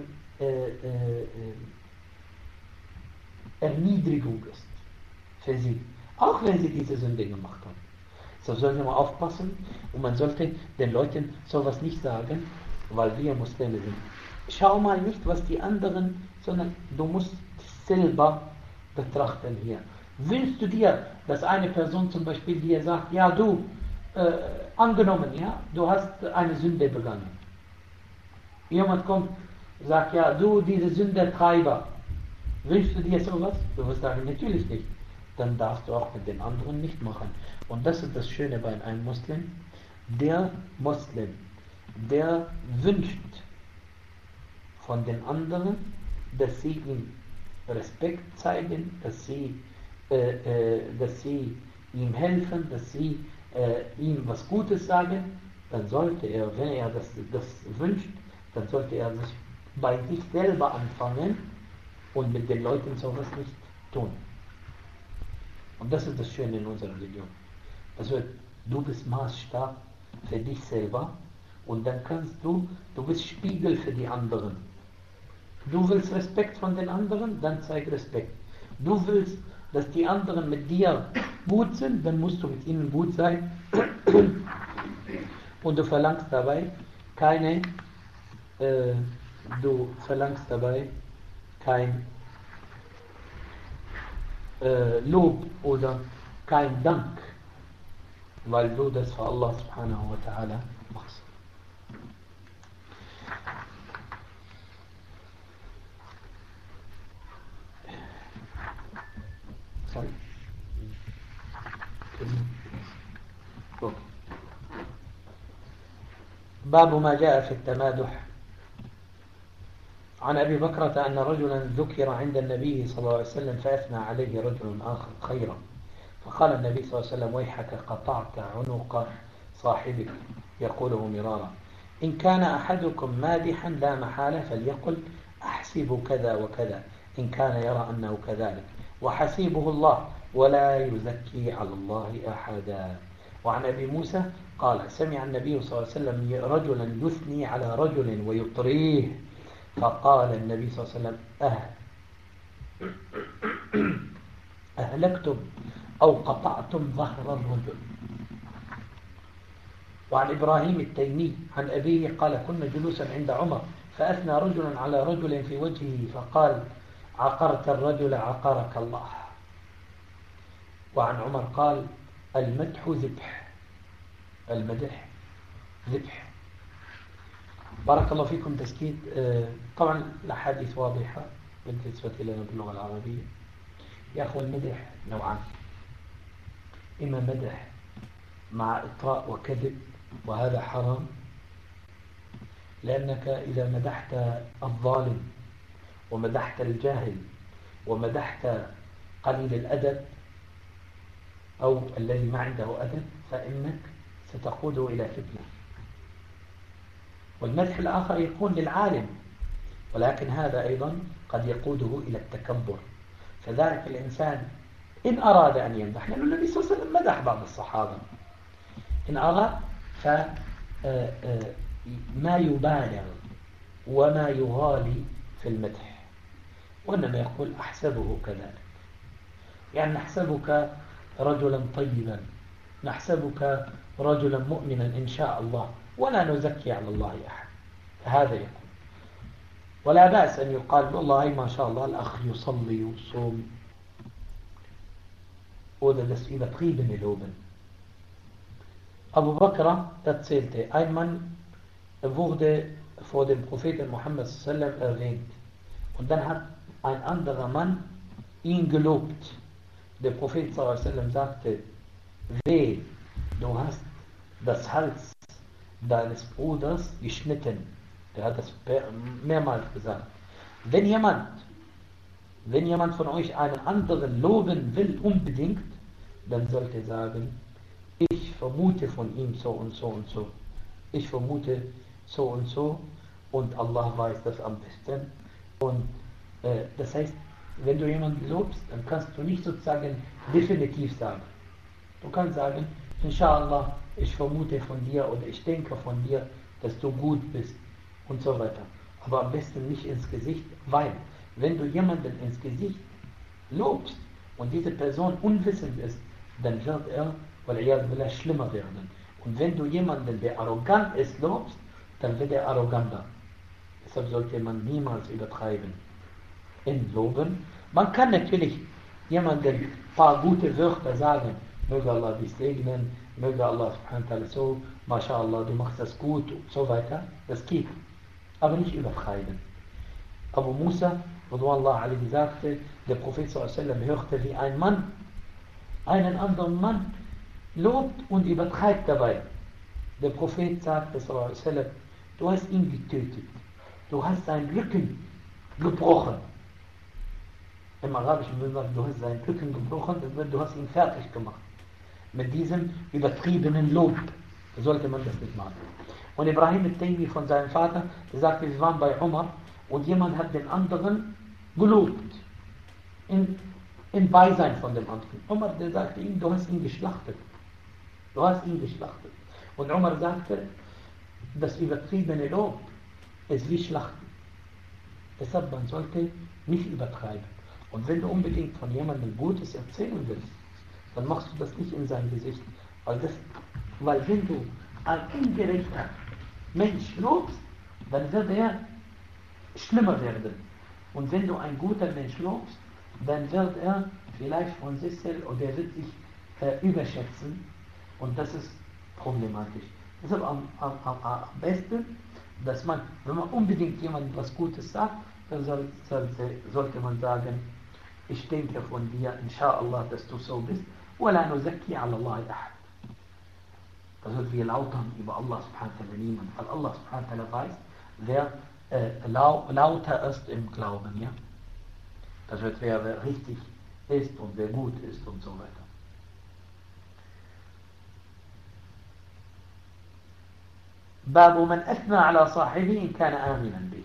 [SPEAKER 1] Erniedrigung ist für sie, auch wenn sie diese Sünde gemacht haben. So sollte man aufpassen und man sollte den Leuten sowas nicht sagen, weil wir Muslime sind. Schau mal nicht, was die anderen, sondern du musst selber betrachten hier. Wünschst du dir, dass eine Person zum Beispiel dir sagt, ja du, angenommen, ja, du hast eine Sünde begangen. Jemand kommt, sagt, ja du, diese Sündertreiber, wünschst du dir sowas? Du wirst sagen, natürlich nicht. Dann darfst du auch mit den anderen nicht machen. Und das ist das Schöne bei einem Muslim. Der Muslim, der wünscht von den anderen, dass sie ihm Respekt zeigen, dass sie ihm helfen, dass sie ihm was Gutes sagen, dann sollte er, wenn er das wünscht, dann sollte er sich bei sich selber anfangen und mit den Leuten sowas nicht tun. Und das ist das Schöne in unserer Religion. Also du bist Maßstab für dich selber und dann kannst du bist Spiegel für die anderen. Du willst Respekt von den anderen, dann zeig Respekt. Du willst, dass die anderen mit dir gut sind, dann musst du mit ihnen gut sein. Und du verlangst dabei kein Lob oder kein Dank, weil du das für Allah subhanahu wa ta'ala machst. Sorry. باب ما جاء في التمادح. عن أبي بكرة أن رجلا ذكر عند النبي صلى الله عليه وسلم فأثنى عليه رجل آخر خيرا، فقال النبي صلى الله عليه وسلم ويحك قطعت عنق صاحبك، يقوله مرارا. إن كان أحدكم مادحا لا محالة فليقل أحسب كذا وكذا إن كان يرى أنه كذلك، وحسيبه الله ولا يزكي على الله أحدا. وعن أبي موسى قال سمع النبي صلى الله عليه وسلم رجلا يثني على رجل ويطريه، فقال النبي صلى الله عليه وسلم أهلكتم أو قطعتم ظهر الرجل. وعن إبراهيم التيمي عن أبيه قال كنا جلوسا عند عمر فأثنى رجل على رجل في وجهه فقال عقرت الرجل عقرك الله. وعن عمر قال المدح ذبح. المدح ذبح. بارك الله فيكم تسكيت. طبعا الأحاديث واضحة بالنسبة لنا باللغة العربية. يا أخوة المدح نوعان، إما مدح مع إطراء وكذب، وهذا حرام، لأنك إذا مدحت الظالم ومدحت الجاهل ومدحت قليل الأدب أو الذي ما عنده أدب فإنك ستقوده إلى فتنة. والمدح الآخر يكون للعالم، ولكن هذا أيضا قد يقوده إلى التكبر. فذلك الإنسان إن أراد أن يمدح، لأن النبي صلى الله عليه وسلم مدح بعض الصحابة، إن أراد فما يبالغ وما يغالي في المدح، وإنما يقول أحسبه كذلك، يعني نحسبك رجلا طيبا، نحسبك رجلا مؤمنا إن شاء الله، ولا نزكي على الله أحد. هذا يقول. ولا بأس أن يقال والله ما شاء الله الأخ يصلي ويصوم، oder das übertriebene Loben. Abu Bakr erzählte, ein Mann wurde vor dem Propheten Muhammad sallam erwähnt und dann hat ein anderer Mann ihn gelobt. Der Prophet sallam sagte, weh, du hast das Hals deines Bruders geschnitten. Der hat das mehrmals gesagt. Wenn jemand von euch einen anderen loben will unbedingt, dann sollte er sagen, ich vermute von ihm so und so und so. Ich vermute so und so und Allah weiß das am besten. Und das heißt, wenn du jemanden lobst, dann kannst du nicht sozusagen definitiv sagen. Du kannst sagen, Inshallah, ich vermute von dir oder ich denke von dir, dass du gut bist und so weiter. Aber am besten nicht ins Gesicht, weil wenn du jemanden ins Gesicht lobst und diese Person unwissend ist, dann wird er, weil schlimmer werden. Und wenn du jemanden, der arrogant ist, lobst, dann wird er arroganter. Deshalb sollte man niemals übertreiben in Loben. Man kann natürlich jemandem ein paar gute Wörter sagen, möge Allah dich segnen, möge Allah subhanahu wa ta'ala so, mashallah, du machst das gut und so weiter. Das geht. Aber nicht übertreiben. Abu Musa, radhiyallahu anhu, sagte, der Prophet sallallahu alaihi wasallam hörte, wie ein Mann einen anderen Mann lobt und übertreibt dabei. Der Prophet sagte sallallahu alaihi wasallam, du hast ihn getötet. Du hast seinen Rücken gebrochen. Im Arabischen würde man sagen, du hast seinen Rücken gebrochen, du hast ihn fertig gemacht. Mit diesem übertriebenen Lob sollte man das nicht machen. Und Ibrahim al-Taymi von seinem Vater, der sagte, wir waren bei Umar und jemand hat den anderen gelobt. Im Beisein von dem anderen. Umar, der sagte ihm, du hast ihn geschlachtet. Du hast ihn geschlachtet. Und Umar sagte, das übertriebene Lob ist wie Schlachten. Deshalb, man sollte nicht übertreiben. Und wenn du unbedingt von jemandem Gutes erzählen willst, dann machst du das nicht in sein Gesicht. Weil wenn du ein ungerechter Mensch lobst, dann wird er schlimmer werden. Und wenn du ein guter Mensch lobst, dann wird er vielleicht von sich selbst oder er wird sich überschätzen. Und das ist problematisch. Deshalb am besten, dass man, wenn man unbedingt jemandem was Gutes sagt, dann sollte man sagen, ich denke von dir, inshallah, dass du so bist, ولا نزكي على الله أحد. Das wird wir lautern über Allah subhanahu wa ta'ala niemand, weil Allah subhanahu wa ta'ala weiß, wer lauter ist im Glauben, ja. Das wird wer richtig ist und wer gut ist und so weiter. باب من أثنى على صاحبه إن كان آمنا به.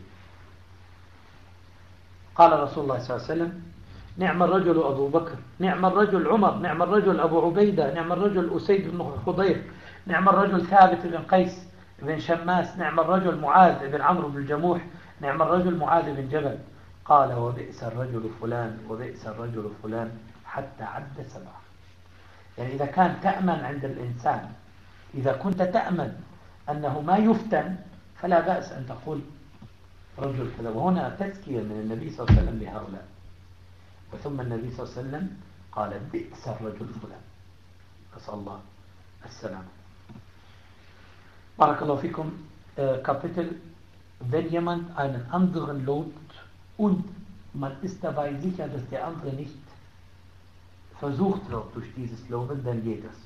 [SPEAKER 1] قال رسول الله صلى الله عليه وسلم نعم الرجل أبو بكر، نعم الرجل عمر، نعم الرجل أبو عبيدة، نعم الرجل أسيد بن حضير، نعم الرجل ثابت بن قيس بن شماس، نعم الرجل معاذ بن عمرو بن الجموح، نعم الرجل معاذ بن جبل. قال وبئس الرجل فلان وبئس الرجل فلان حتى عد 7. يعني إذا كان تأمن عند الإنسان، إذا كنت تأمن أنه ما يفتن فلا بأس أن تقول رجل كذا. وهنا تزكية من النبي صلى الله عليه وسلم لهؤلاء. وثم النبي صلى الله عليه وسلم قال بئس الرجل فلان. نسأل الله السلامة. Barakallahu fikum, Kapitel, wenn jemand einen anderen lobt und man ist dabei sicher, dass der andere nicht versucht wird durch dieses Loben, dann geht es.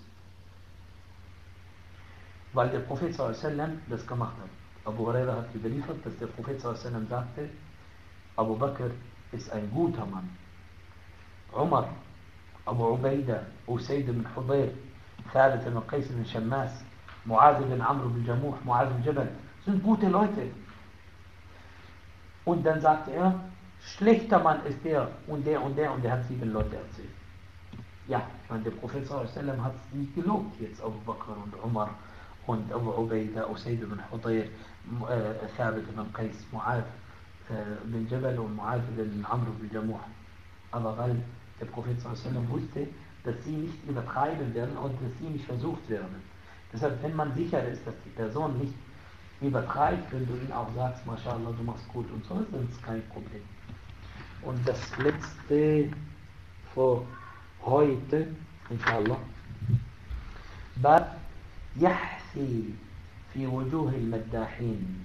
[SPEAKER 1] Weil der Prophet s.a.w. das gemacht hat. Abu Huraira hat überliefert, dass der Prophet s.a.w. sagte, Abu Bakr ist ein guter Mann. Umar, Abu Ubaida, Usaid bin Hudayr, Thabit bin Qais bin Shammas, Muaz bin Amr bin Jamuh, Muaz bin Jabal, sind gute Leute. Und dann sagte er, schlechter Mann ist der und der und der, und der hat 7 Leute erzählt. Ja, ich meine, der Prophet s.a.w. hat sie gelobt, jetzt Abu Bakr und Umar und Abu Ubaida, Usaid bin Hudayr, Thabit bin Qais, Muaz bin Jabal und Muaz bin Amr bin Jamuh. Aber weil der Prophet s.a.w. wusste, dass sie nicht übertreiben werden und dass sie nicht versucht werden. Deshalb, wenn man sicher ist, dass die Person nicht übertreibt, wenn du ihn auch sagst, MashaAllah, du machst gut und so, dann ist es kein Problem. Und das letzte für heute, inshallah, Bab Yahthi fi wujuh al-Maddahin.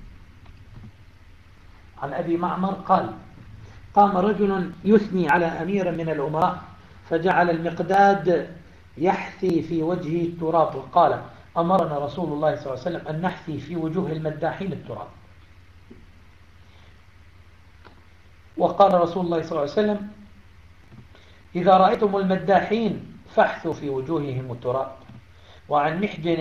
[SPEAKER 1] عن أبي معمر قال قام رجل يثني على أمير من الأمراء فجعل المقداد يحثي في وجهه التراب وقال أمرنا رسول الله صلى الله عليه وسلم أن نحثي في وجوه المداحين التراب. وقال رسول الله صلى الله عليه وسلم إذا رأيتم المداحين فاحثوا في وجوههم التراب. وعن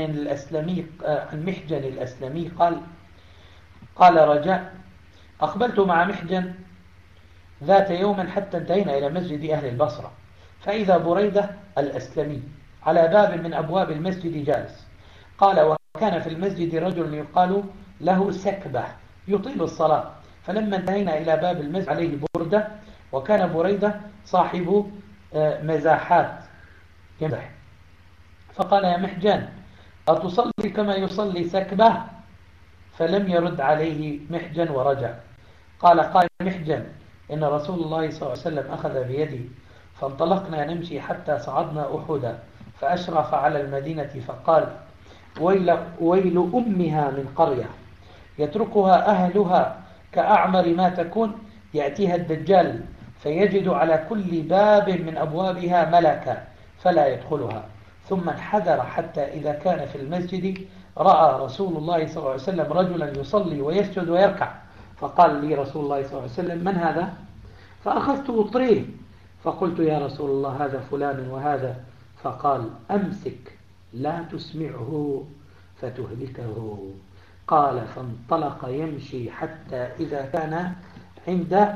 [SPEAKER 1] محجن الأسلمي قال رجاء أقبلت مع محجن ذات يوم حتى انتهينا إلى مسجد أهل البصرة فإذا بريدة الأسلمي على باب من أبواب المسجد جالس. قال وكان في المسجد رجل يقال له سكبة يطيل الصلاة فلما انتهينا إلى باب المسجد عليه بردة وكان بريدة صاحب مزاحات يمزح فقال يا محجن أتصلي كما يصلي سكبة فلم يرد عليه محجن ورجع. قال محجن إن رسول الله صلى الله عليه وسلم أخذ بيدي فانطلقنا نمشي حتى صعدنا أحدا فأشرف على المدينة فقال ويل أمها من قرية يتركها أهلها كأعمر ما تكون يأتيها الدجال فيجد على كل باب من أبوابها ملكا فلا يدخلها ثم انحدر حتى إذا كان في المسجد رأى رسول الله صلى الله عليه وسلم رجلا يصلي ويسجد ويركع فقال لي رسول الله صلى الله عليه وسلم من هذا؟ فأخذت أطريه فقلت يا رسول الله هذا فلان وهذا فقال أمسك لا تسمعه فتهلكه. قال فانطلق يمشي حتى إذا كان عند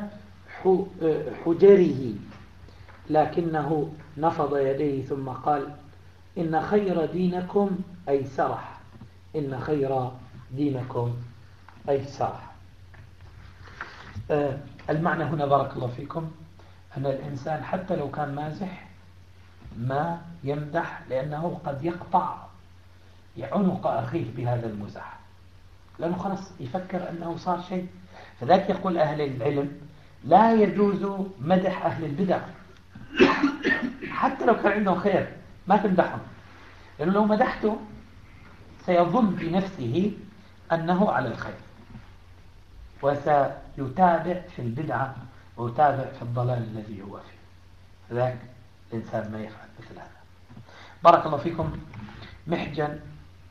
[SPEAKER 1] حجره لكنه نفض يديه ثم قال إن خير دينكم أيسرح إن خير دينكم أيسرح. المعنى هنا بارك الله فيكم أن الإنسان حتى لو كان مازح ما يمدح لأنه قد يقطع عنق أخيه بهذا المزح لأنه خلاص يفكر أنه صار شيء. فذلك يقول أهل العلم لا يجوز مدح أهل البدع حتى لو كان عندهم خير ما تمدحهم لأنه لو مدحته سيظن بنفسه أنه على الخير وسيتابع في البدعة ويتابع في الضلال الذي هو فيه. فذلك الإنسان ما يفعل مثل هذا. بارك الله فيكم. محجن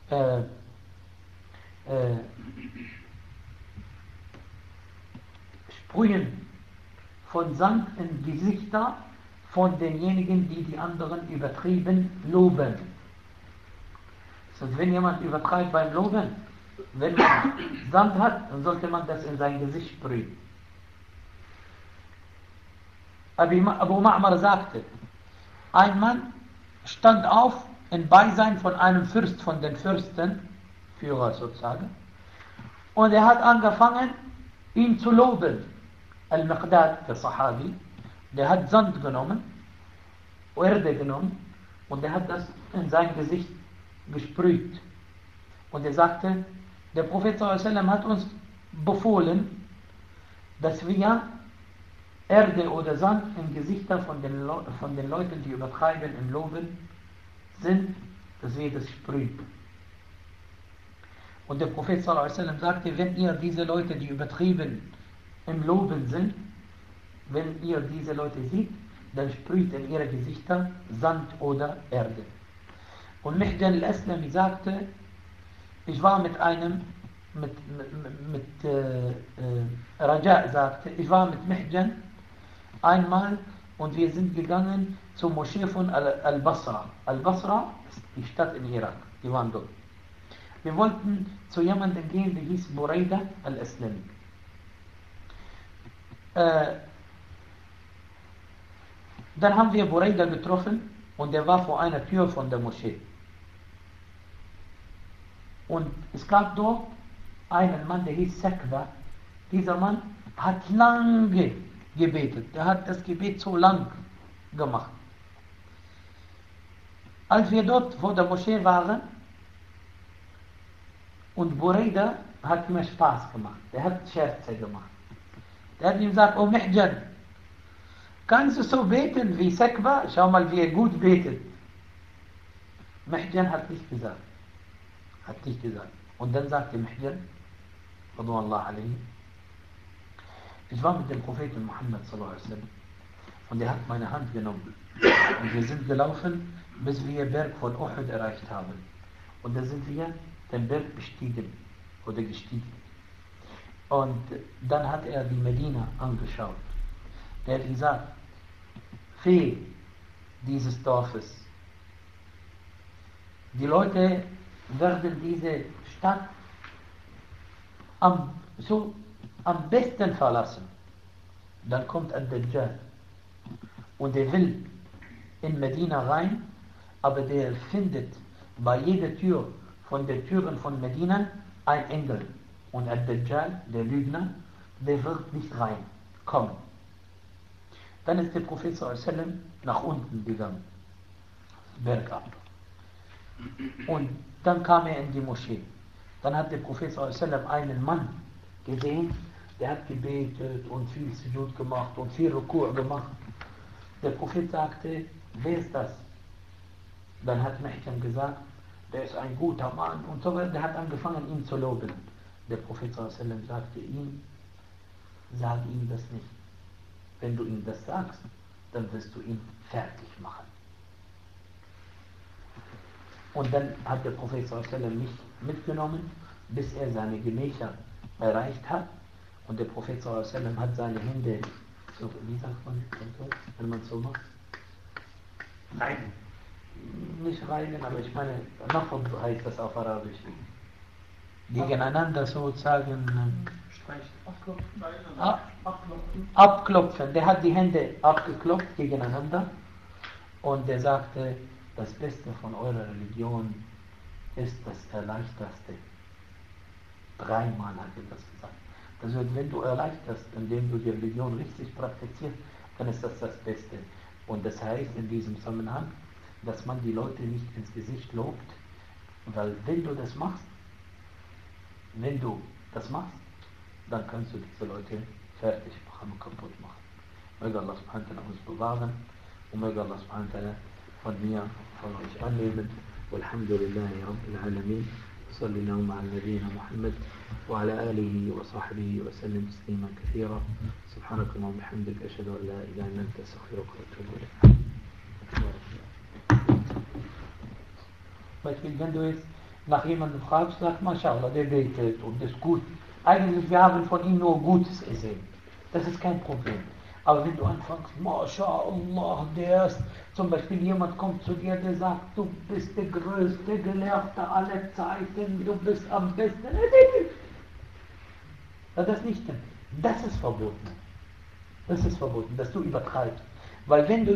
[SPEAKER 1] Sprühen von Sand in Gesichter von denjenigen, die die anderen übertrieben loben. Also wenn jemand übertreibt beim Loben, wenn man Sand hat, dann sollte man das in sein Gesicht sprühen. Abu Ma'mar sagte, ein Mann stand auf im Beisein von einem Fürst von den Fürsten, Führer sozusagen, und er hat angefangen, ihn zu loben. Al-Miqdad, der Sahabi, der hat Sand genommen, Erde genommen, und er hat das in sein Gesicht gesprüht. Und er sagte, der Prophet ﷺ hat uns befohlen, dass wir Erde oder Sand im Gesichter von den Leuten, die übertreiben im Loben, sind, dass wir das sprühen. Und der Prophet sallallahu alaihi wasallam sagte, wenn ihr diese Leute, die übertrieben im Loben sind, wenn ihr diese Leute seht, dann sprüht in ihre Gesichter Sand oder Erde. Und Mihjan al-Aslami sagte, ich war mit Raja sagte, ich war mit Mihjan einmal und wir sind gegangen zur Moschee von Al-Basra. Al-Basra ist die Stadt in Irak, die waren dort. Wir wollten zu jemandem gehen, der hieß Buraida al-Aslami. Dann haben wir Buraida getroffen und der war vor einer Tür von der Moschee. Und es gab dort einen Mann, der hieß Sakwa. Dieser Mann hat lange gebetet. Der hat das Gebet so lang gemacht. Als wir dort vor der Moschee waren, und Buraida hat mir Spaß gemacht. Der hat Scherze gemacht. Der hat ihm gesagt, oh Mihjan, kannst du so beten wie Sakwa? Schau mal, wie er gut betet. Mihjan hat nicht gesagt. Hat nicht gesagt. Und dann sagte Mihjan, Radwanallah alayhi, ich war mit dem Propheten Muhammad sallallahu alaihi wasallam und er hat meine Hand genommen. Und wir sind gelaufen, bis wir den Berg von Uhud erreicht haben. Und da sind wir den Berg bestiegen oder gestiegen. Und dann hat er die Medina angeschaut. Der hat gesagt, Fee dieses Dorfes, die Leute werden diese Stadt am besten verlassen. Dann kommt Ad-Dajjal und er will in Medina rein, aber der findet bei jeder Tür von den Türen von Medina ein Engel. Und Ad-Dajjal, der Lügner, der wird nicht reinkommen. Dann ist der Prophet sallallahu alaihi wasallam nach unten gegangen, bergab. Und dann kam er in die Moschee. Dann hat der Prophet sallallahu alaihi wasallam einen Mann gesehen, der hat gebetet und viel Sujud gemacht und viel Ruku' gemacht. Der Prophet sagte, wer ist das? Dann hat Mihjan gesagt, der ist ein guter Mann und so weiter. Der hat angefangen, ihn zu loben. Der Prophet sallallahu alaihi wasallam sagte ihm, sag ihm das nicht. Wenn du ihm das sagst, dann wirst du ihn fertig machen. Und dann hat der Prophet sallallahu alaihi wasallam mich mitgenommen, bis er seine Gemächer erreicht hat. Und der Prophet sallallahu alaihi wasallam hat seine Hände, so, wie sagt man, wenn man so macht? Reiben. Nicht reiben, aber ich meine, Nafad heißt das auf Arabisch. Gegeneinander sozusagen abklopfen. Der hat die Hände abgeklopft gegeneinander und der sagte, das Beste von eurer Religion ist das Erleichterste. Dreimal hat er das gesagt. Also wenn du erleichterst, indem du die Religion richtig praktizierst, dann ist das das Beste. Und das heißt in diesem Zusammenhang, dass man die Leute nicht ins Gesicht lobt, weil wenn du das machst, dann kannst du diese Leute fertig machen und kaputt machen. Möge Allah subhanahu wa ta'ala uns bewahren und möge Allah subhanahu wa ta'ala von mir, von euch annehmen. Walhamdulillahi Rabbil Alamin. صلى اللهم على نبينا محمد وعلى آله وصحبه وسلم تسليما كثيرا سبحانك اللهم وبحمدك أشهد أن لا إله إلا أنت أستغفرك وأتوب إليك. Beispiel, wenn du jetzt nach jemandem fragst, sagt Mashallah, der betet und ist gut. Eigentlich, wir haben von ihm nur Gutes gesehen. Das ist kein Problem. Aber wenn du anfängst, Mashallah, der ist, zum Beispiel jemand kommt zu dir, der sagt, du bist der größte Gelehrte aller Zeiten, du bist am besten. Das ist nicht, das ist verboten. Das ist verboten, dass du übertreibst. Weil wenn du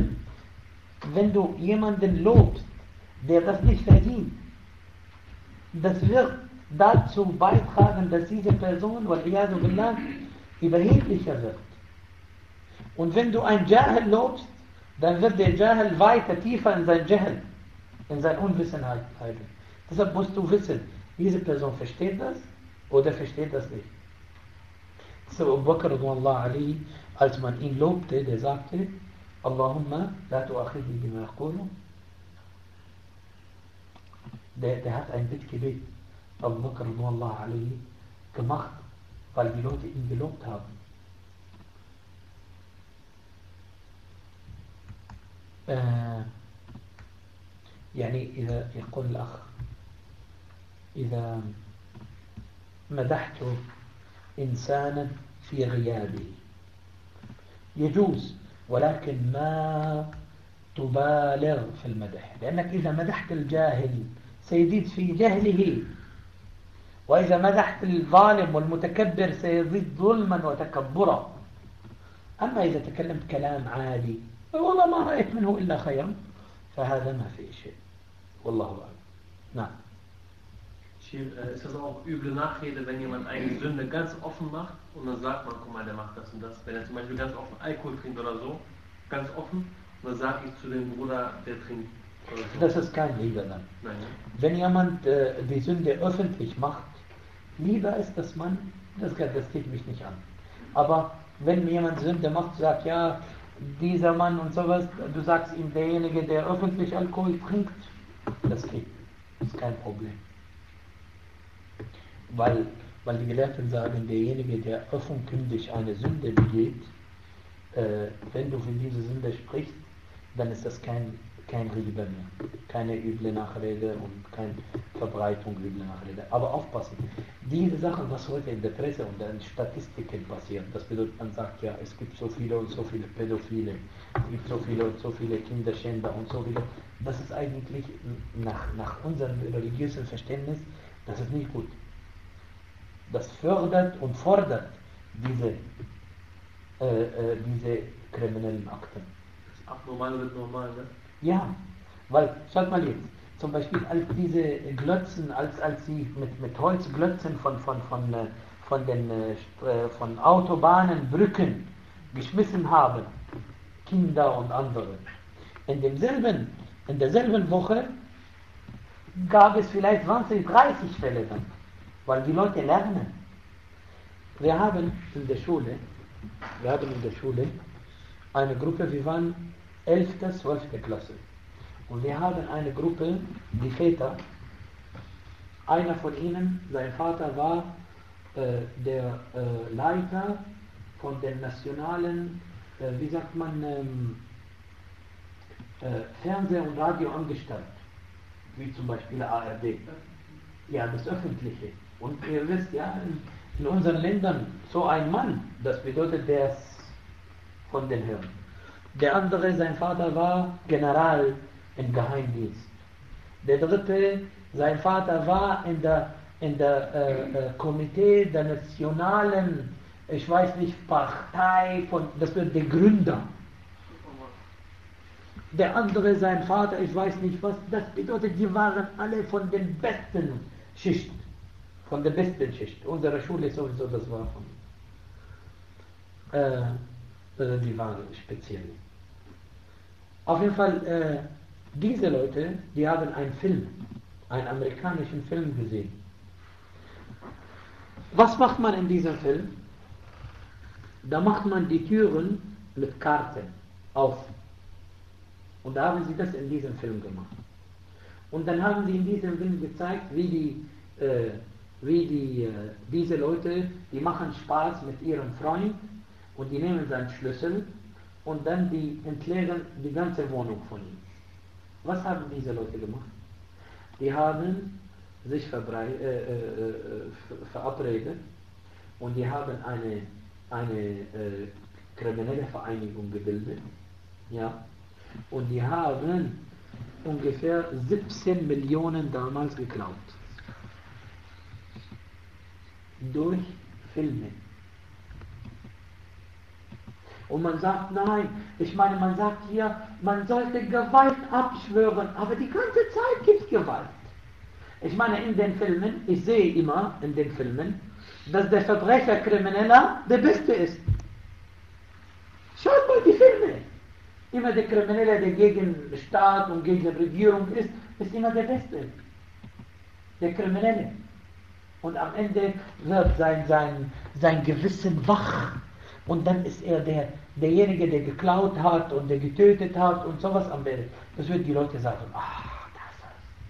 [SPEAKER 1] jemanden lobst, der das nicht verdient, das wird dazu beitragen, dass diese Person, wal'iyadu billah, überheblicher wird. Und wenn du einen Jahil lobst, dann wird der Jahil weiter tiefer in sein Jahil, in seine Unwissenheit treiben. Deshalb musst du wissen, diese Person versteht das oder versteht das nicht. So Abu Bakr radhiyallahu anhu, als man ihn lobte, der sagte, Allahumma la tu'akhidni bima yaqulu der hat ein Bittgebet, Abu Bakr radhiyallahu anhu, gemacht, weil die Leute ihn gelobt haben. يعني إذا يقول الأخ إذا مدحت إنسانا في غيابه يجوز، ولكن ما تبالغ في المدح، لأنك إذا مدحت الجاهل سيزيد في جهله، وإذا مدحت الظالم والمتكبر سيزيد ظلما وتكبرا. أما إذا تكلمت كلام عادي والله ما رأيت منه إلا خيرا فهذا ما فيه شيء، والله أعلم. نعم.
[SPEAKER 2] Ist das auch üble Nachrede, wenn jemand eine Sünde ganz offen macht und dann sagt man, guck mal, der macht das und das. Wenn er zum Beispiel ganz offen Alkohol trinkt oder so, ganz offen, und dann sage ich zu dem Bruder, der trinkt. Oder so.
[SPEAKER 1] Das ist kein Liebe dann.
[SPEAKER 2] Nein, ne?
[SPEAKER 1] Wenn jemand die Sünde öffentlich macht, lieber ist, dass man, das geht mich nicht an. Aber wenn jemand Sünde macht, sagt, ja, dieser Mann und sowas, du sagst ihm, derjenige, der öffentlich Alkohol trinkt, das geht. Das ist kein Problem. Weil die Gelehrten sagen, derjenige, der offenkundig eine Sünde begeht, wenn du von dieser Sünde sprichst, dann ist das kein Riebe mehr. Keine üble Nachrede und keine Verbreitung üble Nachrede. Aber aufpassen, diese Sachen, was heute in der Presse und in Statistiken passiert, das bedeutet, man sagt ja, es gibt so viele und so viele Pädophile, es gibt so viele und so viele Kinderschänder und so viele. Das ist eigentlich nach unserem religiösen Verständnis, das ist nicht gut. Das fördert und fordert diese kriminellen Akten.
[SPEAKER 2] Das Abnormale wird normal, ne?
[SPEAKER 1] Ja, weil, schaut mal jetzt, zum Beispiel als diese Glötzen, als sie mit Holzglötzen von Autobahnen, Brücken geschmissen haben, Kinder und andere. In derselben Woche gab es vielleicht 20, 30 Fälle dann. Weil die Leute lernen. Wir haben in der Schule eine Gruppe, wir waren 11., 12. Klasse. Und wir haben eine Gruppe, die Väter, einer von ihnen, sein Vater war der Leiter von den nationalen, wie sagt man, Fernseh- und Radioanstalt, wie zum Beispiel ARD. Ja, das Öffentliche. Und ihr wisst ja, in unseren Ländern so ein Mann, das bedeutet, der ist von den Hirn. Der andere, sein Vater war General im Geheimdienst. Der dritte, sein Vater war in der Komitee der nationalen, ich weiß nicht, Partei von, das wird der Gründer. Der andere, sein Vater, ich weiß nicht was, das bedeutet, die waren alle von den besten Schichten. Von der besten Schicht. Unsere Schule sowieso, das war die waren speziell. Auf jeden Fall, diese Leute, die haben einen amerikanischen Film gesehen. Was macht man in diesem Film? Da macht man die Türen mit Karten auf. Und da haben sie das in diesem Film gemacht. Und dann haben sie in diesem Film gezeigt, wie diese Leute, die machen Spaß mit ihrem Freund und die nehmen seinen Schlüssel und dann die entleeren die ganze Wohnung von ihm. Was haben diese Leute gemacht? Die haben sich verabredet und die haben eine kriminelle Vereinigung gebildet, ja, und die haben ungefähr 17 Millionen damals geklaut. Durch Filme. Und man sagt, nein, ich meine, man sagt hier, man sollte Gewalt abschwören, aber die ganze Zeit gibt es Gewalt. Ich meine, in den Filmen, ich sehe immer in den Filmen, dass der Verbrecher-Krimineller der Beste ist. Schaut mal die Filme. Immer der Kriminelle, der gegen Staat und gegen Regierung ist immer der Beste. Der Kriminelle. Und am Ende wird sein Gewissen wach. Und dann ist er derjenige, der geklaut hat und der getötet hat und sowas am Ende. Das wird die Leute sagen, ach, das ist.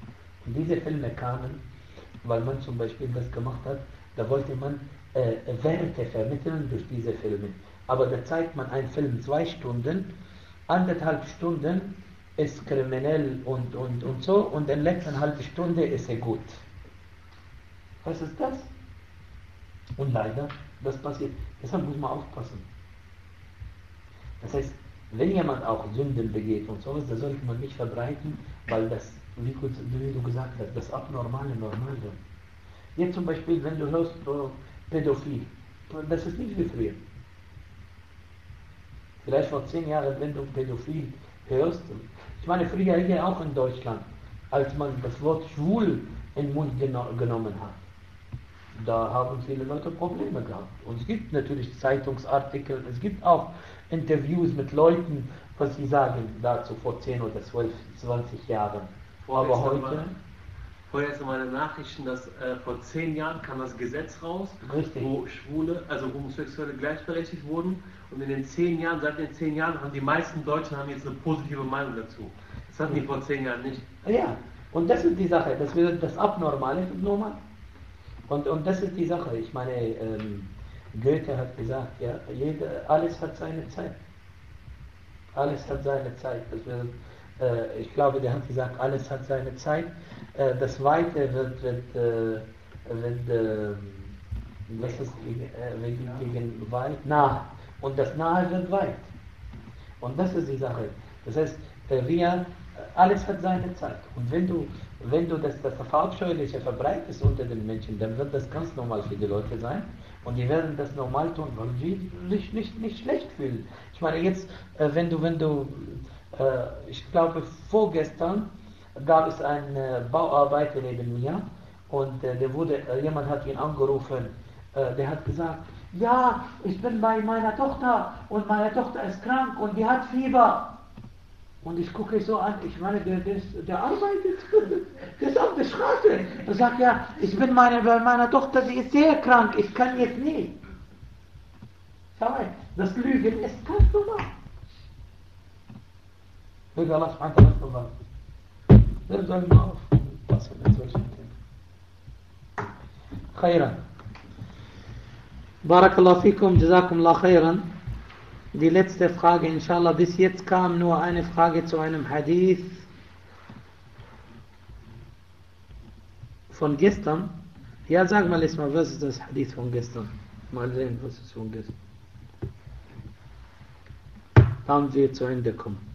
[SPEAKER 1] Und diese Filme kamen, weil man zum Beispiel das gemacht hat, da wollte man Werte vermitteln durch diese Filme. Aber da zeigt man einen Film 2 Stunden, 1,5 Stunden ist kriminell und so, und in der letzten halben Stunde ist er gut. Was ist das? Und leider, das passiert. Deshalb muss man aufpassen. Das heißt, wenn jemand auch Sünden begeht und sowas, da sollte man nicht verbreiten, weil das, wie du gesagt hast, das Abnormale normal wird. Jetzt zum Beispiel, wenn du hörst, Pädophil, das ist nicht wie früher. Vielleicht vor 10 Jahren, wenn du Pädophil hörst, ich meine, früher hier auch in Deutschland, als man das Wort schwul in den Mund genommen hat, da haben viele Leute Probleme gehabt. Und es gibt natürlich Zeitungsartikel, es gibt auch Interviews mit Leuten, was sie sagen dazu vor 10 oder 12, 20 Jahren. Aber heute...
[SPEAKER 2] Vorher ist immer in den Nachrichten, dass vor 10 Jahren kam das Gesetz raus,
[SPEAKER 1] Richtig.
[SPEAKER 2] wo Schwule, also Homosexuelle gleichberechtigt wurden. Und in den 10 Jahren, seit den 10 Jahren, haben die meisten Deutschen jetzt eine positive Meinung dazu. Das hatten die vor 10 Jahren nicht.
[SPEAKER 1] Ja, und das ist die Sache, das Abnormale ist normal. Und das ist die Sache. Ich meine, Goethe hat gesagt, ja, alles hat seine Zeit. Alles hat seine Zeit. Ich glaube, der hat gesagt, alles hat seine Zeit. Das Weite wird was ist gegen weit? Nah. Und das Nahe wird weit. Und das ist die Sache. Das heißt, alles hat seine Zeit. Und wenn du das Verabscheuliche verbreitest unter den Menschen, dann wird das ganz normal für die Leute sein. Und die werden das normal tun, weil sie sich nicht schlecht fühlen. Ich meine, jetzt, wenn du ich glaube, vorgestern gab es einen Bauarbeiter neben mir und jemand hat ihn angerufen, der hat gesagt, ja, ich bin bei meiner Tochter und meine Tochter ist krank und die hat Fieber. Und ich gucke so an, ich meine, der arbeitet, der ist auf der Straße. Er sagt, ja, ich bin bei meiner Tochter, die ist sehr krank, ich kann jetzt nicht. Schau mal, das Lügen ist ganz normal. Möge Allah subhanahu wa ta'ala. Wir sollen mal aufpassen mit solchen Themen. Khairan. Barakallahu fikum, jazakum Allah khairan. Die letzte Frage, inshallah, bis jetzt kam nur eine Frage zu einem Hadith von gestern. Ja, sag mal erstmal, was ist das Hadith von gestern? Mal sehen, was ist von gestern. Dann wir zu Ende kommen.